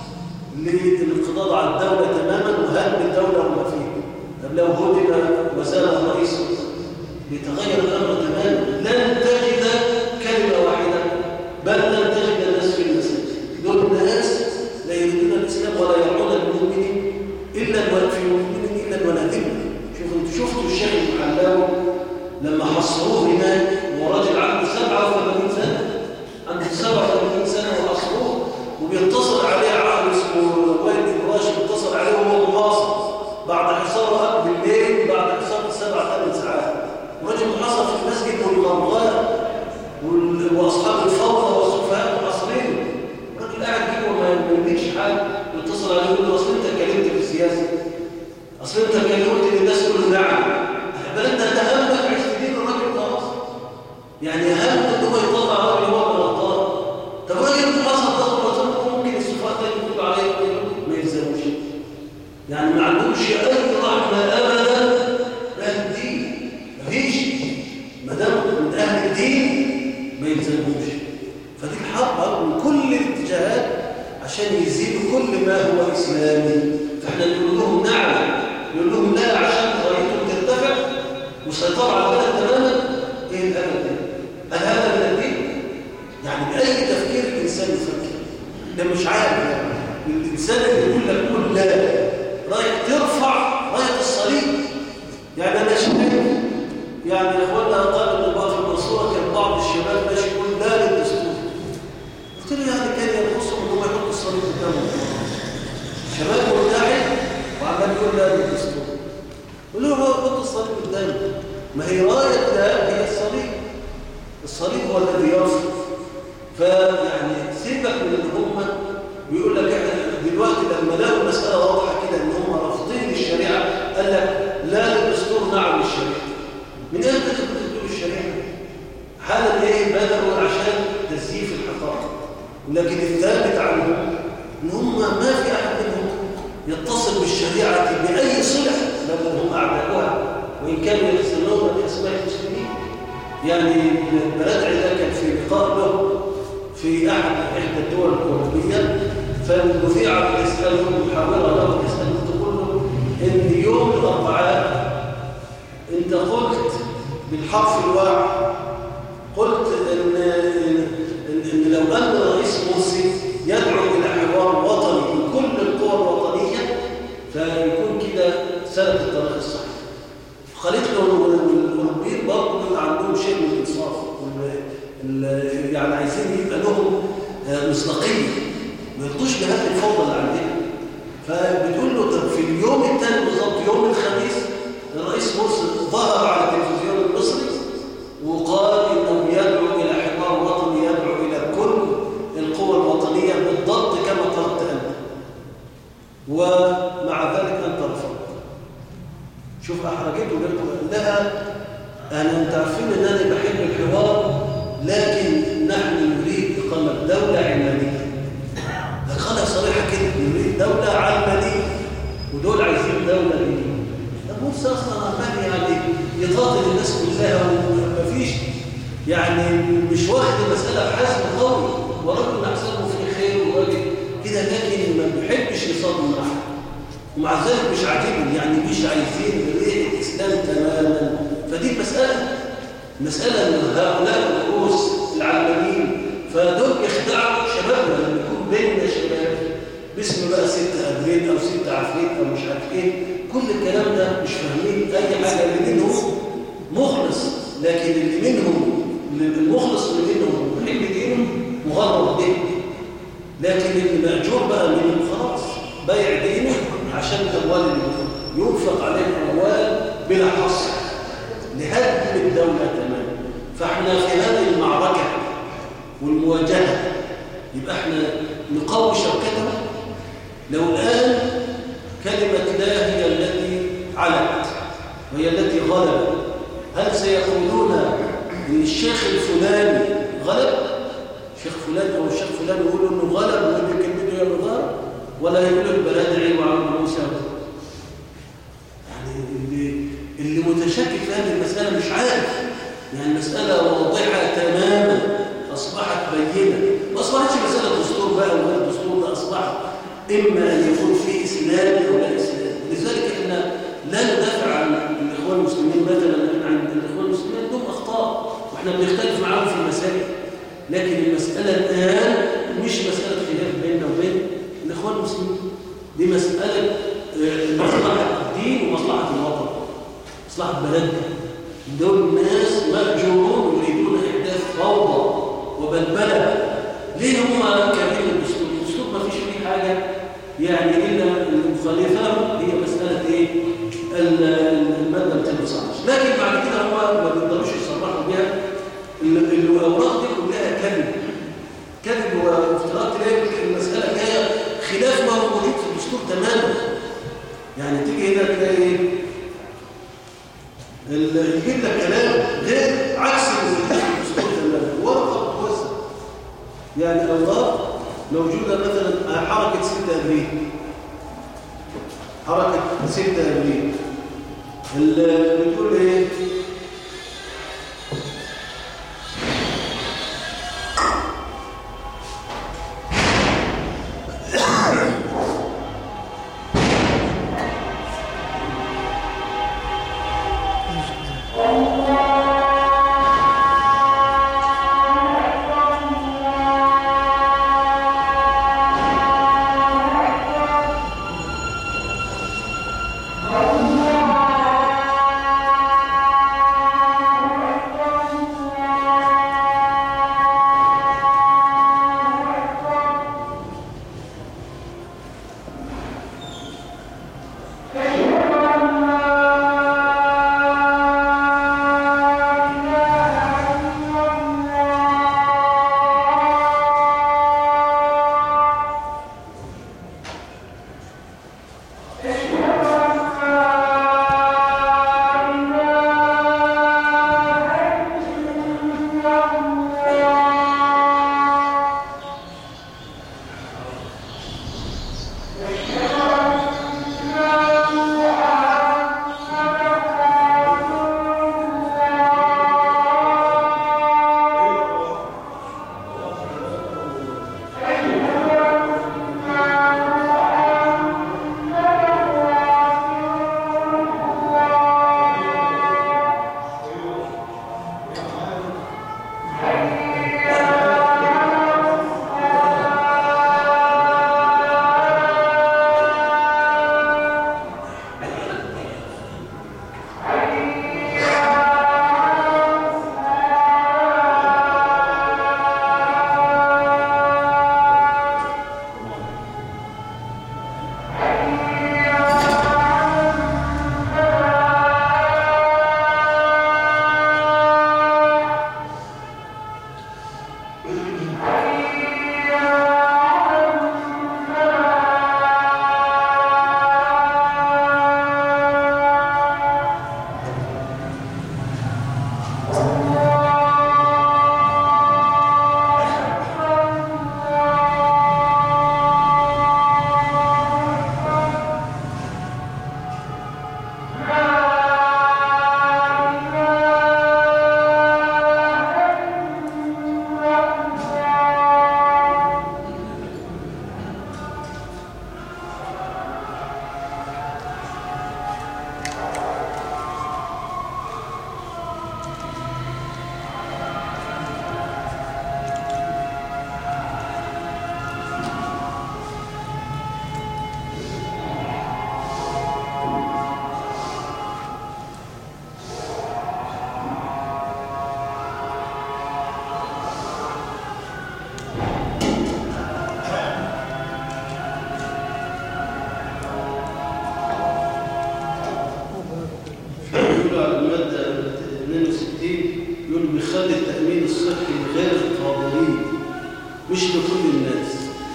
للانقضاض على الدوله تماما وهدم الدوله وما فيها. طب لو هدم وزال الرئيس يتغير الامر تماما، لن تجد كلمه واحده، بل لن تجد الناس في المساجد. دول الناس لا يريدون الاسلام ولا يرعون المؤمنين الا الولادين. شفتوا الشيخ المحلاوي لما حصروه هناك وراجل عنده 87 سنه، عنده 87 سنه وحصروه وبيتصل عليه عقل اسمه وائل الراشد، بيتصل عليه وهو مواصل بعد حصاره بالليل، بعد حصاره 7-8 ساعات، وراجل محاصر في المسجد والغرغاء واصحاب الفوضى والسفهاء محاصرينه. الراجل قاعد كده وما يملكش حاجه، يتصل عليه يقول له اصل انت اتكلمت في السياسه، اصل انت قلت للناس كله نعم، بل انت همك عايز تدين الراجل خلاص، يعني هم ان هو يطلع راجل هو غلطان. طب راجل محاصر ده غلطان ممكن السفهاء ده يقول عليه ما يلزموش، يعني ما عندهمش اي رحمه ابدا باهل الدين، مفيش، ما دام من اهل الدين ما يلزموش. فدي الحرب من كل الاتجاهات عشان يزيدوا كل ما هو اسلامي. فاحنا نقول لهم نعم، نقول لهم لا عشان رايتهم ترتفع وسيطروا على البلد تماما. ايه الامل ده؟ هل هذا من الدين؟ يعني باي تفكير الانسان يفكر ده مش عارف. يعني الانسان اللي يقول لك قول لا رايك ترفع رايه الصليب. يعني انا شايف يعني اخواننا قالوا ان بعض في المنصوره كان بعض الشباب ماشي يقول لا للدستور. قلت له يعني كان يرخصهم ان هم يحطوا الصليب قدامهم. شباب مرتاحين وعمال يقول لا للدستور. قول له هو حط الصليب قدامه، ما هي رايه لا هي الصليب. الصليب هو الذي يرفض. فيعني سيبك من ان هم بيقول لك احنا دلوقتي لما لقوا مساله واضحه كده ان هم رافضين للشريعه، قال لك لا للدستور نعم للشريعه. من امتى كنت بتقول الشريعه؟ حالا ايه بدأوا عشان تزييف الحقائق، لكن الثابت عنهم ان هم ما في احد منهم يتصل بالشريعه باي صله، بل هم اعداؤها وان كانوا يحسنون باسماء المسلمين. يعني بلدعي ده كان في لقاء له في احدى الدول الاوروبيه، فالمذيعه بتساله المحاوره له بتساله تقول له ان يوم الاربعاء انت قلت بالحرف الواحد، قلت ان لو ان الرئيس مرسي يدعو الى حوار وطني من كل القوى الوطنيه فيكون كده سلك الطريق الصحيح. قالت له الاوروبيين برضه عندهم شيء من الانصاف، يعني عايزين يبقى لهم مصداقيه، ما يرضوش بهذه الفوضى اللي عندنا. فبتقول له طب في اليوم الثاني بالظبط يوم الخميس الرئيس مرسي ظهر على التلفزيون المصري وقال انه يدعو الى حوار وطني يدعو الى كل القوى الوطنيه بالضبط كما طلبت انت، ومع ذلك انت رفضت. شوف احرجته وقالت لها انت عارفين ان انا بحب الحوار لكن نحن نريد اقامه دوله علمانيه. قالها صريحه كده نريد دوله علمانيه ودول عايزين دوله دينيه. طب مرسي اصلا عمال يعني يطاطل الناس كلها ومفيش يعني مش واخد المسألة بحزم قوي، ورجل أحسنه في خير وراجل كده، لكن ما بيحبش يصادم معه، ومع ذلك مش عاجبني، يعني مش عايزين ايه الإسلام تماما. فدي مسألة من هؤلاء الرؤوس العلمانيين، فدول يخدعوا شبابنا لما يكون بيننا شباب باسم بقى 6 أبريل أو 6 عفريت أو مش عارف ايه، كل الكلام ده مش فاهمين أي حاجة. اللي منهم مخلص، لكن اللي منهم المخلص اللي منهم محب دينهم مغرر به، لكن اللي مأجور بقى منهم خلاص بيع دينه عشان الأموال اللي ينفق عليه الأموال بلا حصر لهدم الدولة تماما. فاحنا في هذه المعركة والمواجهة يبقى احنا نقوي شوكتنا. لو الآن كلمة لا هي التي علت وهي التي غلبت، هل سيقولون ان الشيخ الفلاني غلب؟ الشيخ فلان او الشيخ فلان يقولوا انه غلب ويقول كلمته يا نظار، ولا يقولوا البلادعي وعم موسى؟ يعني اللي متشكك في هذه المسألة مش عارف، يعني المسألة واضحة تماما، أصبحت بينة، ما أصبحتش مسألة دستور بقى وغير دستور، ده أصبحت إما أن يكون فيه إسلام أو لا إسلام. لذلك إحنا لا ندافع عن الإخوان المسلمين مثلا، إحنا عند الإخوان المسلمين عندهم أخطاء وإحنا بنختلف معاهم في المسائل، لكن المسألة الآن مش مسألة خلاف بيننا وبين الإخوان المسلمين، دي مسألة مصلحة الدين ومصلحة الوطن، مصلحة بلدنا. دول ناس مأجورون يريدون إحداث فوضى وبلبلة. ليه هم كارهين الدستور؟ الدستور ما فيش فيه حاجة يعني إلا المخالفة هي مسألة إيه؟ المادة 219، لكن بعد كده هم ما بيقدروش يصرحوا بها. الأوراق دي كلها كذب وافتراء، تلاقي المسألة جاية خلاف ما هو موجود في الدستور تماما. يعني تيجي هنا تلاقي يجيب لك كلام غير عكس اللي في الدستور تماما، ورقة بتوزع. يعني أوراق موجودة مثلا حركة 6 أبريل، حركة 6 أبريل بتقول إيه؟ مش لكل الناس،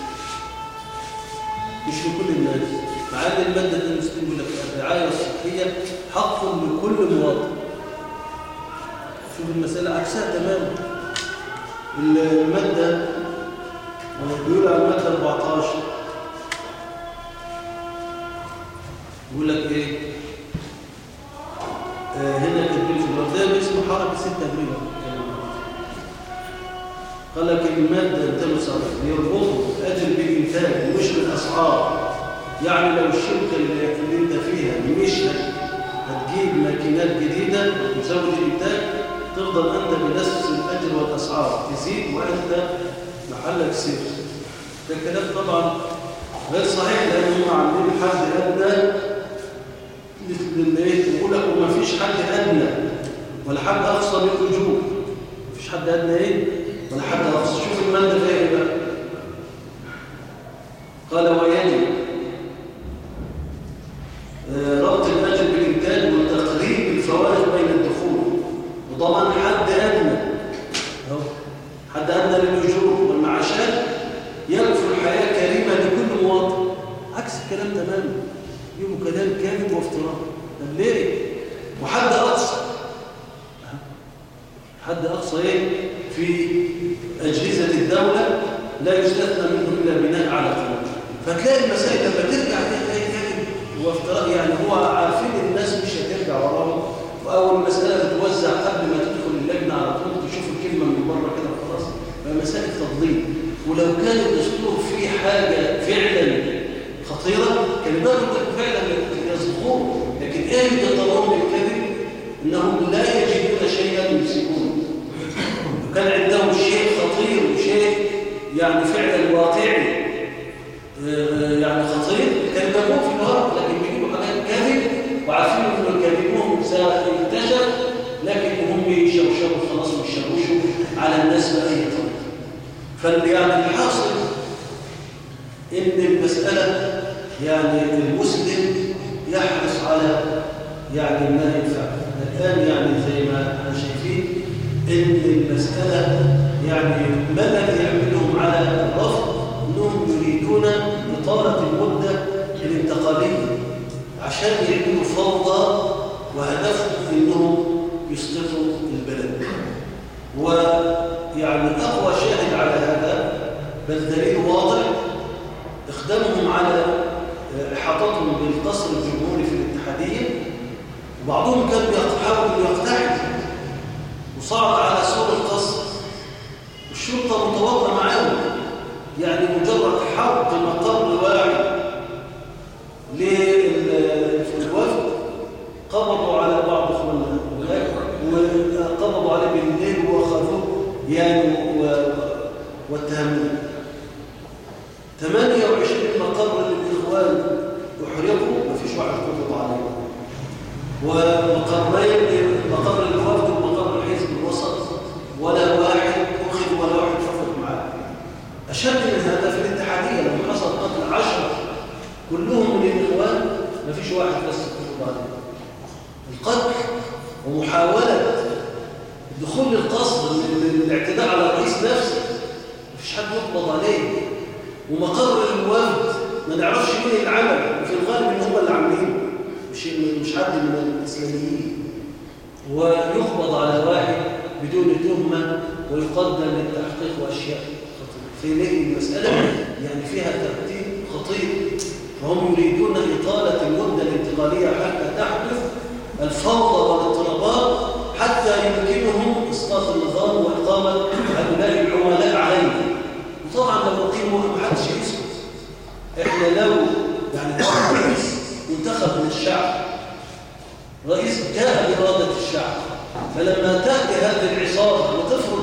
مش لكل الناس، مع ان الماده المسلم يقول لك الرعايه الصحيه حق لكل مواطن. شوف المساله عكسها تماما. الماده بيقول على الماده 14 يقول لك ايه؟ هنا كاتبين في الورديه باسمه حركه 6 ابريل. قال لك الماده تمسك يربطوا اجل بالانتاج مش بالاسعار. يعني لو الشركه اللي انت فيها مش هتجيب ماكينات جديده وتزود الانتاج، تفضل انت بنفس الاجر والاسعار، تزيد وانت محلك صفر. ده كلام طبعا غير صحيح، لانهم عاملين حد ادنى للايه؟ يقول لك وما فيش حد ادنى ولا حد اقصى للاجور. مفيش حد ادنى ايه ولا حد اقصى. شوف الماده فيها ايه بقى. قال ويجب ربط الاجر بالانتاج وتقريب الفوائد بين الدخول، وطبعا حد ادنى اهو، حد ادنى للاجور والمعاشات يكفل الحياه كريمه لكل مواطن. عكس الكلام تماما، يجيبوا كلام كاذب وافتراء. طب ليه؟ وحد اقصى، حد اقصى ايه في اجهزه الدوله لا يستثنى منه الا بناء على قانون. فتلاقي المسائل لما ترجع تلاقي كاذب وافتراء. يعني هو عارفين الناس مش هترجع وراهم، واول المساله بتوزع قبل ما تدخل اللجنه على طول تشوف الكلمه من بره كده وخلاص. فمسائل تضليل. ولو كان الدستور فيه حاجه فعلا خطيره كان بقى فعلا يصدقون. لكن ايه اللي يطلعون بالكذب؟ انهم لا يجدون شيئا يمسكونه. وكان عندهم شيء خطير وشيء يعني فعلا واقعي يعني خطير، كان يجيبوه في الورق، لكن بيجيبوا حاجات كذب وعارفين انه كذبهم سينتشر، لكن هم يشوشوا خلاص ويشوشوا على الناس باي طريقه. يعني الحاصل ان المساله يعني المسلم يحرص على يعني ما ينفع. الان يعني زي ما احنا شايفين ان المساله يعني ما الذي يحملهم على الرفض؟ انهم يريدون اطاله المده الانتقاليه عشان يعملوا فوضى، وهدفهم انهم يسقطوا البلد. ويعني اقوى شاهد على هذا بل دليل واضح اقدامهم على احاطتهم بالقصر الجمهوري في الاتحاديه. وبعضهم كان بيحاول يقتحم وصعد على سور القصر، والشرطه متواطئه معاهم. يعني مجرد حرق مقر واحد للوفد قبضوا على بعض اخواننا وقبضوا عليه بالليل واخذوه يعني واتهموه. 28 مقر للاخوان احرقوا، ما فيش واحد قبض عليه. ومقرين، مقر الوفد ومقر الحزب الوسط، ولا واحد اخذ ولا واحد حفظ معاه. اشد من هذا في الاتحاديه لما حصل قتل 10 كلهم من الاخوان، ما فيش واحد بس قبض عليه. القتل ومحاوله دخول القصر للاعتداء على الرئيس نفسه، ما فيش حد يقبض عليه. ومقر الوفد ما نعرفش مين اللي عمل، وفي الغالب ان هم اللي عاملينه، مش حد من الاسلاميين. ويقبض على واحد بدون تهمه ويقدم للتحقيق واشياء خطيره. في ليه المساله يعني فيها ترتيب خطير. فهم يريدون اطاله المده الانتقاليه حتى تحدث الفوضى والاضطرابات، حتى يمكنهم اسقاط النظام واقامه هؤلاء العملاء عليه. وطبعا لو اقيموا ما حدش يسكت. احنا لو يعني رئيس منتخب من الشعب، رئيس جاء بإرادة الشعب، فلما تأتي هذه العصابة وتفرض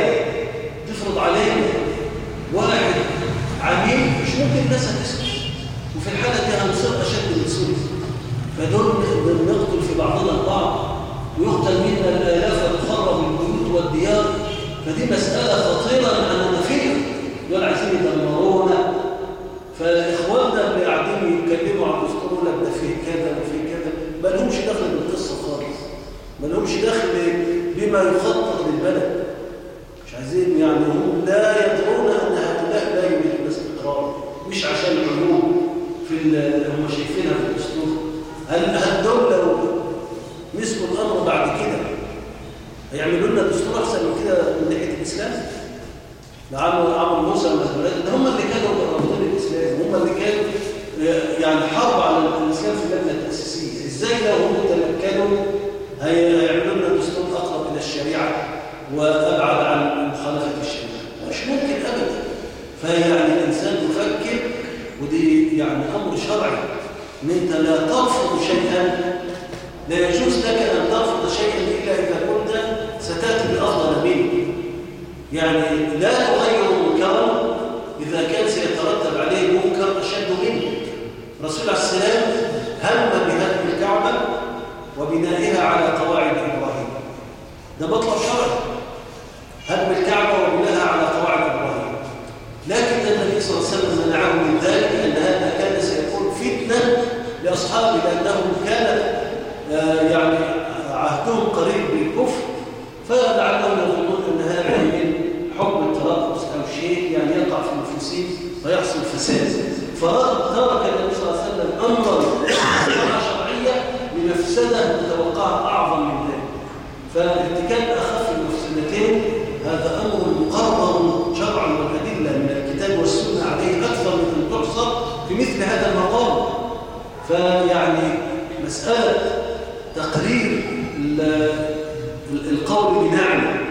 علينا واحد عميل، مش ممكن الناس هتسكت. وفي الحالة دي هنصير أشد من سوريا. فدول نقتل في بعضنا البعض، ويقتل منا الآلاف وتخرب البيوت والديار. فدي مسألة خطيرة عنيفة، دول عايزين يدمرونا. فإخواننا اللي قاعدين يتكلموا عن الدستور يقول لك ده فيه كذا وفيه كذا، ما لهمش دخل بالقصة خالص، ما لهمش دخل بما يخطط للبلد. مش عايزين يعني، هم لا يدرون أن اللي هم شايفينها في الدستور، هل دول لو مسكوا الأمر بعد كده هيعملوا لنا دستور أحسن من كده من ناحية الإسلام؟ عمرو موسى والمسؤولين ده هم اللي كانوا رافضين الإسلام، هم اللي كانوا يعني حرب على الإسلام في اللجنة التأسيسية. إزاي لو هم تمكنوا هيعملوا لنا دستور أقرب إلى الشريعة وأبعد عن مخالفة الشريعة؟ مش ممكن أبدا. فيعني الإنسان يفكر، ودي يعني أمر شرعي، إن أنت لا ترفض شيئا، لا يجوز لك أن ترفض شيئا إلا إذا كنت ستأتي بأفضل منه. يعني لا تغير منكرا إذا كان سيترتب عليه منكر أشد منه. الرسول عليه السلام هم بهدم الكعبة وبنائها على قواعد إبراهيم، ده مطلب شرعي، هدم الكعبة وبنائها على قواعد إبراهيم. لكن النبي صلى الله عليه وسلم منعه من ذلك، أن هذا كان سيكون فتنة لأصحابه، لأنهم كان يعني عهدهم قريب بالكفر، فلعلهم يظنون أن هذا من حكم الترقص أو شيء يعني يقع في نفوسهم فيحصل فساد. فترك النبي صلى الله عليه وسلم أمرا شرعية لمفسدة متوقعة أعظم من ذلك. فارتكاب أخف المفسدتين هذا أمر مقرر شرعا والأدلة من الكتاب والسنة عليه أكثر من أن تحصر في مثل هذا المقام. فيعني مسألة تقرير القول بنعمة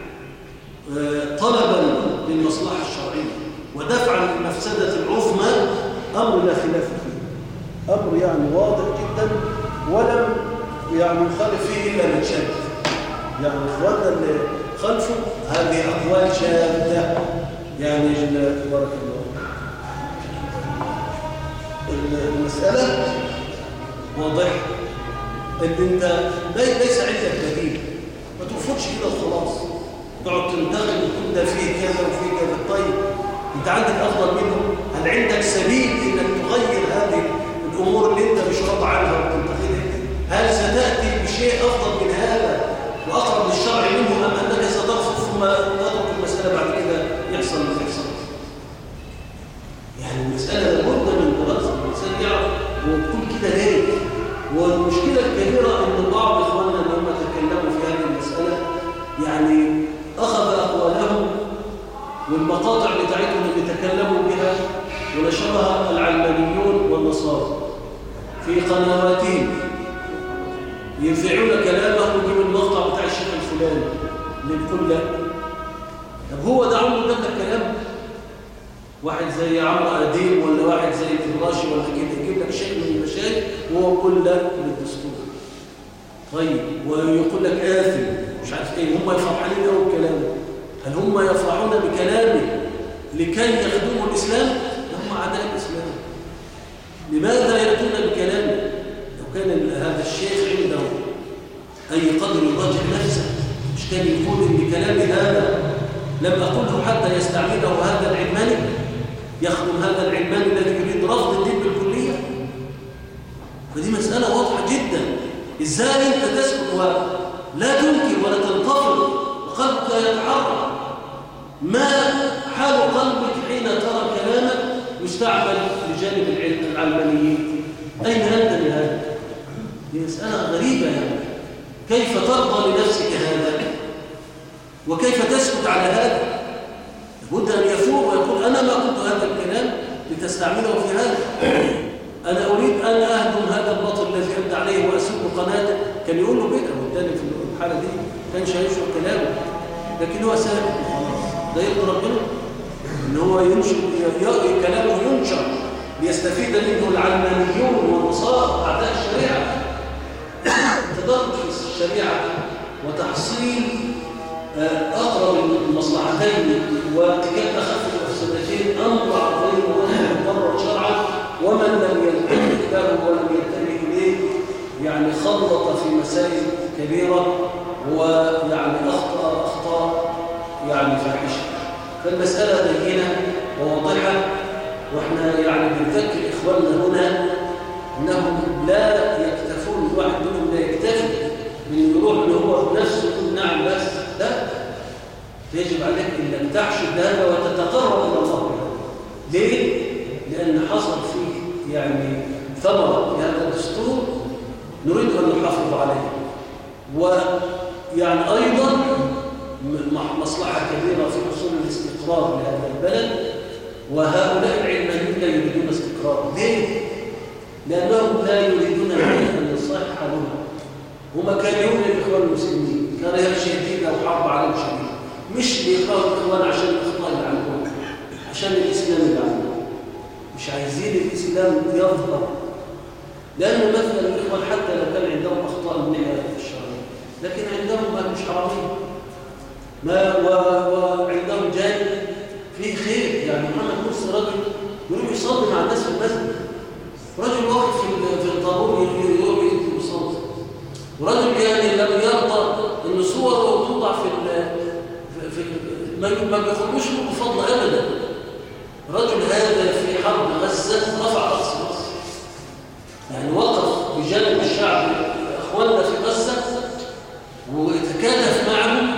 طلبا للمصلحة الشرعية ودفعا للمفسدة العظمى أمر لا خلاف فيه، أمر يعني واضح جدا ولم يعني يخالف فيه إلا من شاذ. يعني إخواننا اللي خلفوا هذه أقوال شاذة، يعني بارك الله. المسألة واضح ان انت ليس عندك بديل، ما ترفضش كده وخلاص تقعد تنتقد وتقول ده فيه كذا وفيه كذا. طيب انت عندك افضل منه؟ هل عندك سبيل انك تغير هذه الامور اللي انت مش راضي عنها وتنتقدها؟ هل ستاتي بشيء افضل من هذا واقرب للشرع منه، ام انك سترفض ثم تترك المساله بعد كده يحصل ما يحصل؟ يعني المساله لابد من دراسه، الانسان يعرف هو بيقول كده ليه. والمشكلة الكبيرة أن بعض إخواننا لما تكلموا في هذه المسألة يعني أخذ أقوالهم والمقاطع بتاعتهم اللي تكلموا بها ونشرها العلمانيون والنصارى في قنواتهم، ينفعون كلامه ويجيبوا المقطع بتاع الشيخ الفلاني اللي بيقول لا. طب هو ده عمره ده الكلام؟ واحد زي عمرو أديب ولا واحد زي الفراشي ولا كده يجيب لك شيء من المشايخ وهو يقول لا للدستور. طيب ويقول لك آثم مش عارف ايه، هم يفرحانين قوي بكلامه. هل هم يفرحون بكلامه لكي يخدموا الإسلام؟ هم أعداء الإسلام. لماذا يأتون بكلامه؟ لو كان هذا الشيخ عنده أي قدر يراجع نفسه مش كان يقول إن كلامي هذا لم أقوله حتى يستعمله هذا العلماني يخدم هذا العلماني الذي يريد رفض الدين بالكلية. فدي مسألة واضحة جدا. إزاي أنت تسكت ولا تنكر ولا تنتفض وقلبك يتحرك؟ ما حال قلبك حين ترى كلامك يستعمل لجانب العلمانيين؟ أين أنت من هذا؟ دي مسألة غريبة يعني. كيف ترضى لنفسك هذا؟ وكيف تسكت على هذا؟ لابد أن يثور ويقول أنا ما كنت هذا الكلام لتستعمله في هذا. أنا أريد أن أهدم هذا الباطل الذي أنت عليه وأسوق قناته. كان يقول له كده، والتاني في الحالة دي كانش هينشر كلامه، لكن هو ساكت وخلاص. ده يرضي ربنا إن هو ينشر كلامه ينشر ليستفيد منه العلمانيون والنصارى أعداء الشريعة. تدرج في الشريعة وتحصيل أقرب المصلحتين واتكاد أخف المفسدتين أمر عظيم ومقرر شرعا، ومن لم يلتفت كتابه ولم ينتبه إليه يعني خلط في مسائل كبيرة ويعني أخطاء يعني فاحشة. فالمسألة بينة وواضحة، وإحنا يعني بنذكر إخواننا هنا أنهم لا يكتفون، الواحد منهم لا يكتفي من يروح اللي هو بنفسه يقول نعم بس، لا، يجب عليك أن تحشد هذا وتتقرب إلى الله. ليه؟ لأن حصل فيه يعني وهؤلاء العلمانيون لا يريدون استقرار. ليه؟ لأنهم لا يريدون أن يصح حالهم. هم كانوا يؤمنون بالإخوان المسلمين، كان يخشى الدين أو حرب عليهم شديدة، مش بيقرأوا الإخوان عشان الأخطاء اللي عندهم، عشان الإسلام اللي عندهم. مش عايزين الإسلام يظهر، لأنه مثلا الإخوان حتى لو كان عندهم أخطاء من ناحية الشرعية، لكن عندهم مش حرامين، وعندهم جانب فيه خير. يعني محمد مرسي رجل يروح يصلي مع الناس في المسجد، رجل واقف في الطابور يروح يكتب صوت، ورجل يعني لم يرضى ان صوره توضع في ما بيخرجوش بفضل ابدا. رجل هذا في حرب غزه رفع راس مصر، يعني وقف بجانب الشعب اخواننا في غزه وتكاتف معهم،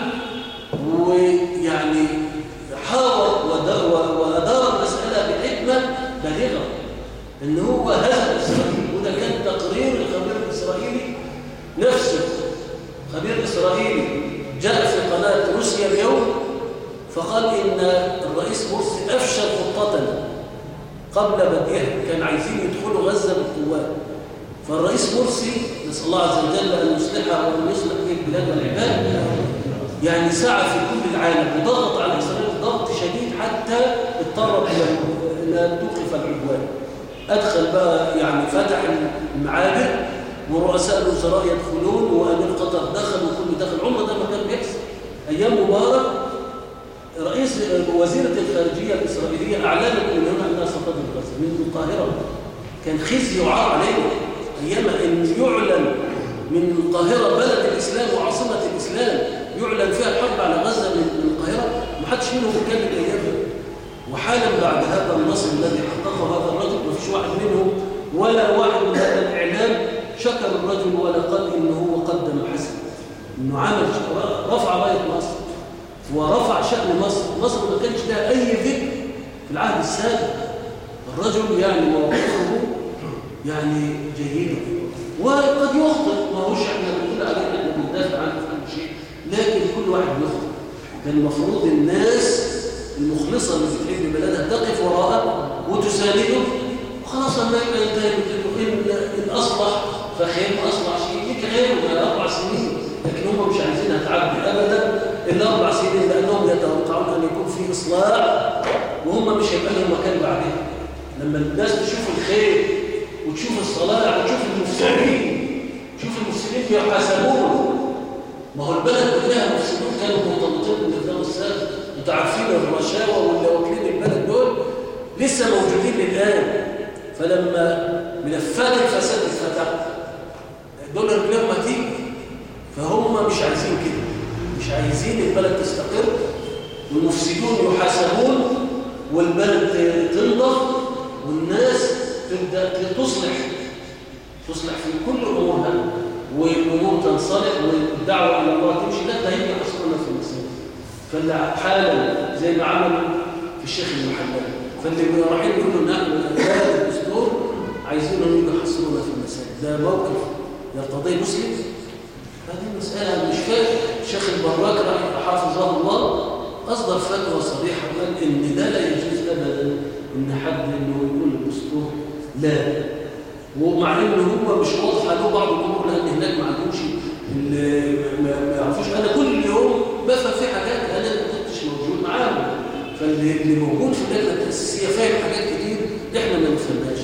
ويعني حاول وادار المساله بحكمه بالغه ان هو هزم اسرائيل. وده كان تقرير الخبير الاسرائيلي نفسه. خبير اسرائيلي جاء في قناه روسيا اليوم فقال ان الرئيس مرسي افشل خطتنا قبل بدئها، كان عايزين يدخلوا غزه بالقوات. فالرئيس مرسي نسال الله عز وجل ان يصلحها وان يصلح به البلاد والعباد، يعني سعى في كل العالم وضغط على اسرائيل ضغط شديد حتى اضطرت الى ان توقف العدوان. أدخل بقى يعني فتح المعابر ورؤساء الوزراء يدخلون وأمير قطر دخل وكل دخل. عمر ده ما كان بيحصل. أيام مبارك وزيرة الخارجية الإسرائيلية أعلنت من هنا أنها ستضرب غزة من القاهرة. كان خزي وعار علينا أيامها أن يعلن من القاهرة بلد الإسلام وعاصمة الإسلام يعلن فيها الحرب على غزة من القاهرة. ما حدش منهم اتكلم أيامها. وحالا بعد هذا النصر الذي حققه هذا الرجل ما فيش واحد منهم ولا واحد من هذا الإعلام شكر الرجل ولا قال إنه هو قدم حسن، إنه عمل رفع راية مصر ورفع شأن مصر. مصر ما كانش لها أي ذكر في العهد السابق. الرجل يعني مواقفه يعني جيدة، وقد يخطئ، ما هوش احنا بنقول عليه احنا بندافع عنه في كل شيء، لكن كل واحد يخطئ. كان المفروض الناس المخلصة اللي بتحب بلدها تقف وراءه وتسانده، وخلاص ما يبقى ينتهي إن أصلح فخير، أصلح شيء يك غيره 4 سنين. لكن هم مش عايزينها تعدي أبدا إلا 4 سنين، لأنهم يتوقعون أن يكون في إصلاح وهم مش هيبقى لهم مكان بعدها. لما الناس تشوف الخير وتشوف الصلاح وتشوف المفسدين، تشوف المفسدين يحاسبون. ما هو البلد كلها مفسدون كانوا مرتبطين بالنظام السابق. انتوا عارفين الرشاوى واللي واكلين البلد دول لسه موجودين الآن. فلما ملفات الفساد اتفتحت دول رجلهم ما تيجي، فهم مش عايزين كده، مش عايزين البلد تستقر والمفسدون يحاسبون والبلد تنضف والناس تبدأ تصلح في كل أمورها والأمور تنصلح والدعوة إلى الله تمشي. لا، ده هي حصلنا في المسجد. فاللي حالا زي ما عملوا في الشيخ المحلل، فاللي رايحين يقولوا نحن لا الدستور عايزينهم يحصلونا في المساجد، ده موقف يرتضيه مسلم؟ هذه مسألة مش فاهم. الشيخ البراك حافظه الله أصدر فتوى صريحة وقال إن ده لا يجوز أبدا إن حد إنه يقول الدستور لا، ومع إنه هو مش واضح له بعض الأمور لأن هناك ما عندهمش ما يعرفوش. أنا كل يوم بفهم في حاجات أنا ما كنتش موجود معاهم، فاللي موجود في اللجنة التأسيسية فاهم حاجات كتير إحنا ما نفهمهاش.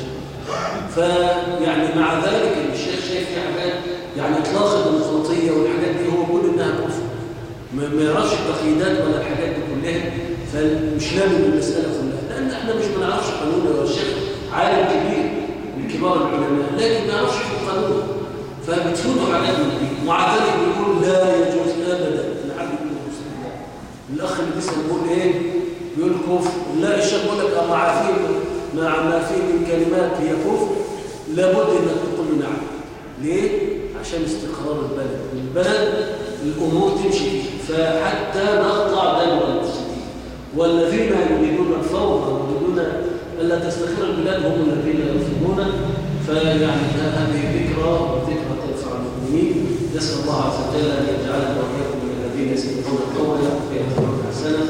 فيعني مع ذلك الشيخ شايف في حاجات يعني إطلاق الديمقراطية والحاجات دي هو بيقول إنها كفر، ما يعرفش التقييدات ولا الحاجات دي كلها، فمش لامن المسألة كلها، لأن إحنا مش ما نعرفش قانون. يا الشيخ عالم كبير من كبار العلماء لكن ما يعرفش في القانون، فبتفوتوا حاجات من دي. ومع ذلك بيقول لا يجوز أبدا إن حد يقول مسلم. الأخ اللي بيسأل بيقول إيه؟ بيقول كفر. لا، الشيخ بيقول لك مع ما فيه من كلمات هي كفر، لابد إنك تقول له نعم. ليه؟ عشان استقرار البلد الأمور تمشي فيه، فحتى نقطع دم المفسدين. والذين يريدون الفوضى ويريدون ألا تستقر البلاد هم الذين يرفضون. فيعني هذه ذكرى تنفع المؤمنين. نسأل الله عز وجل أن يجعلنا وإياكم من الذين يستمعون القول فيتبعون أحسنه.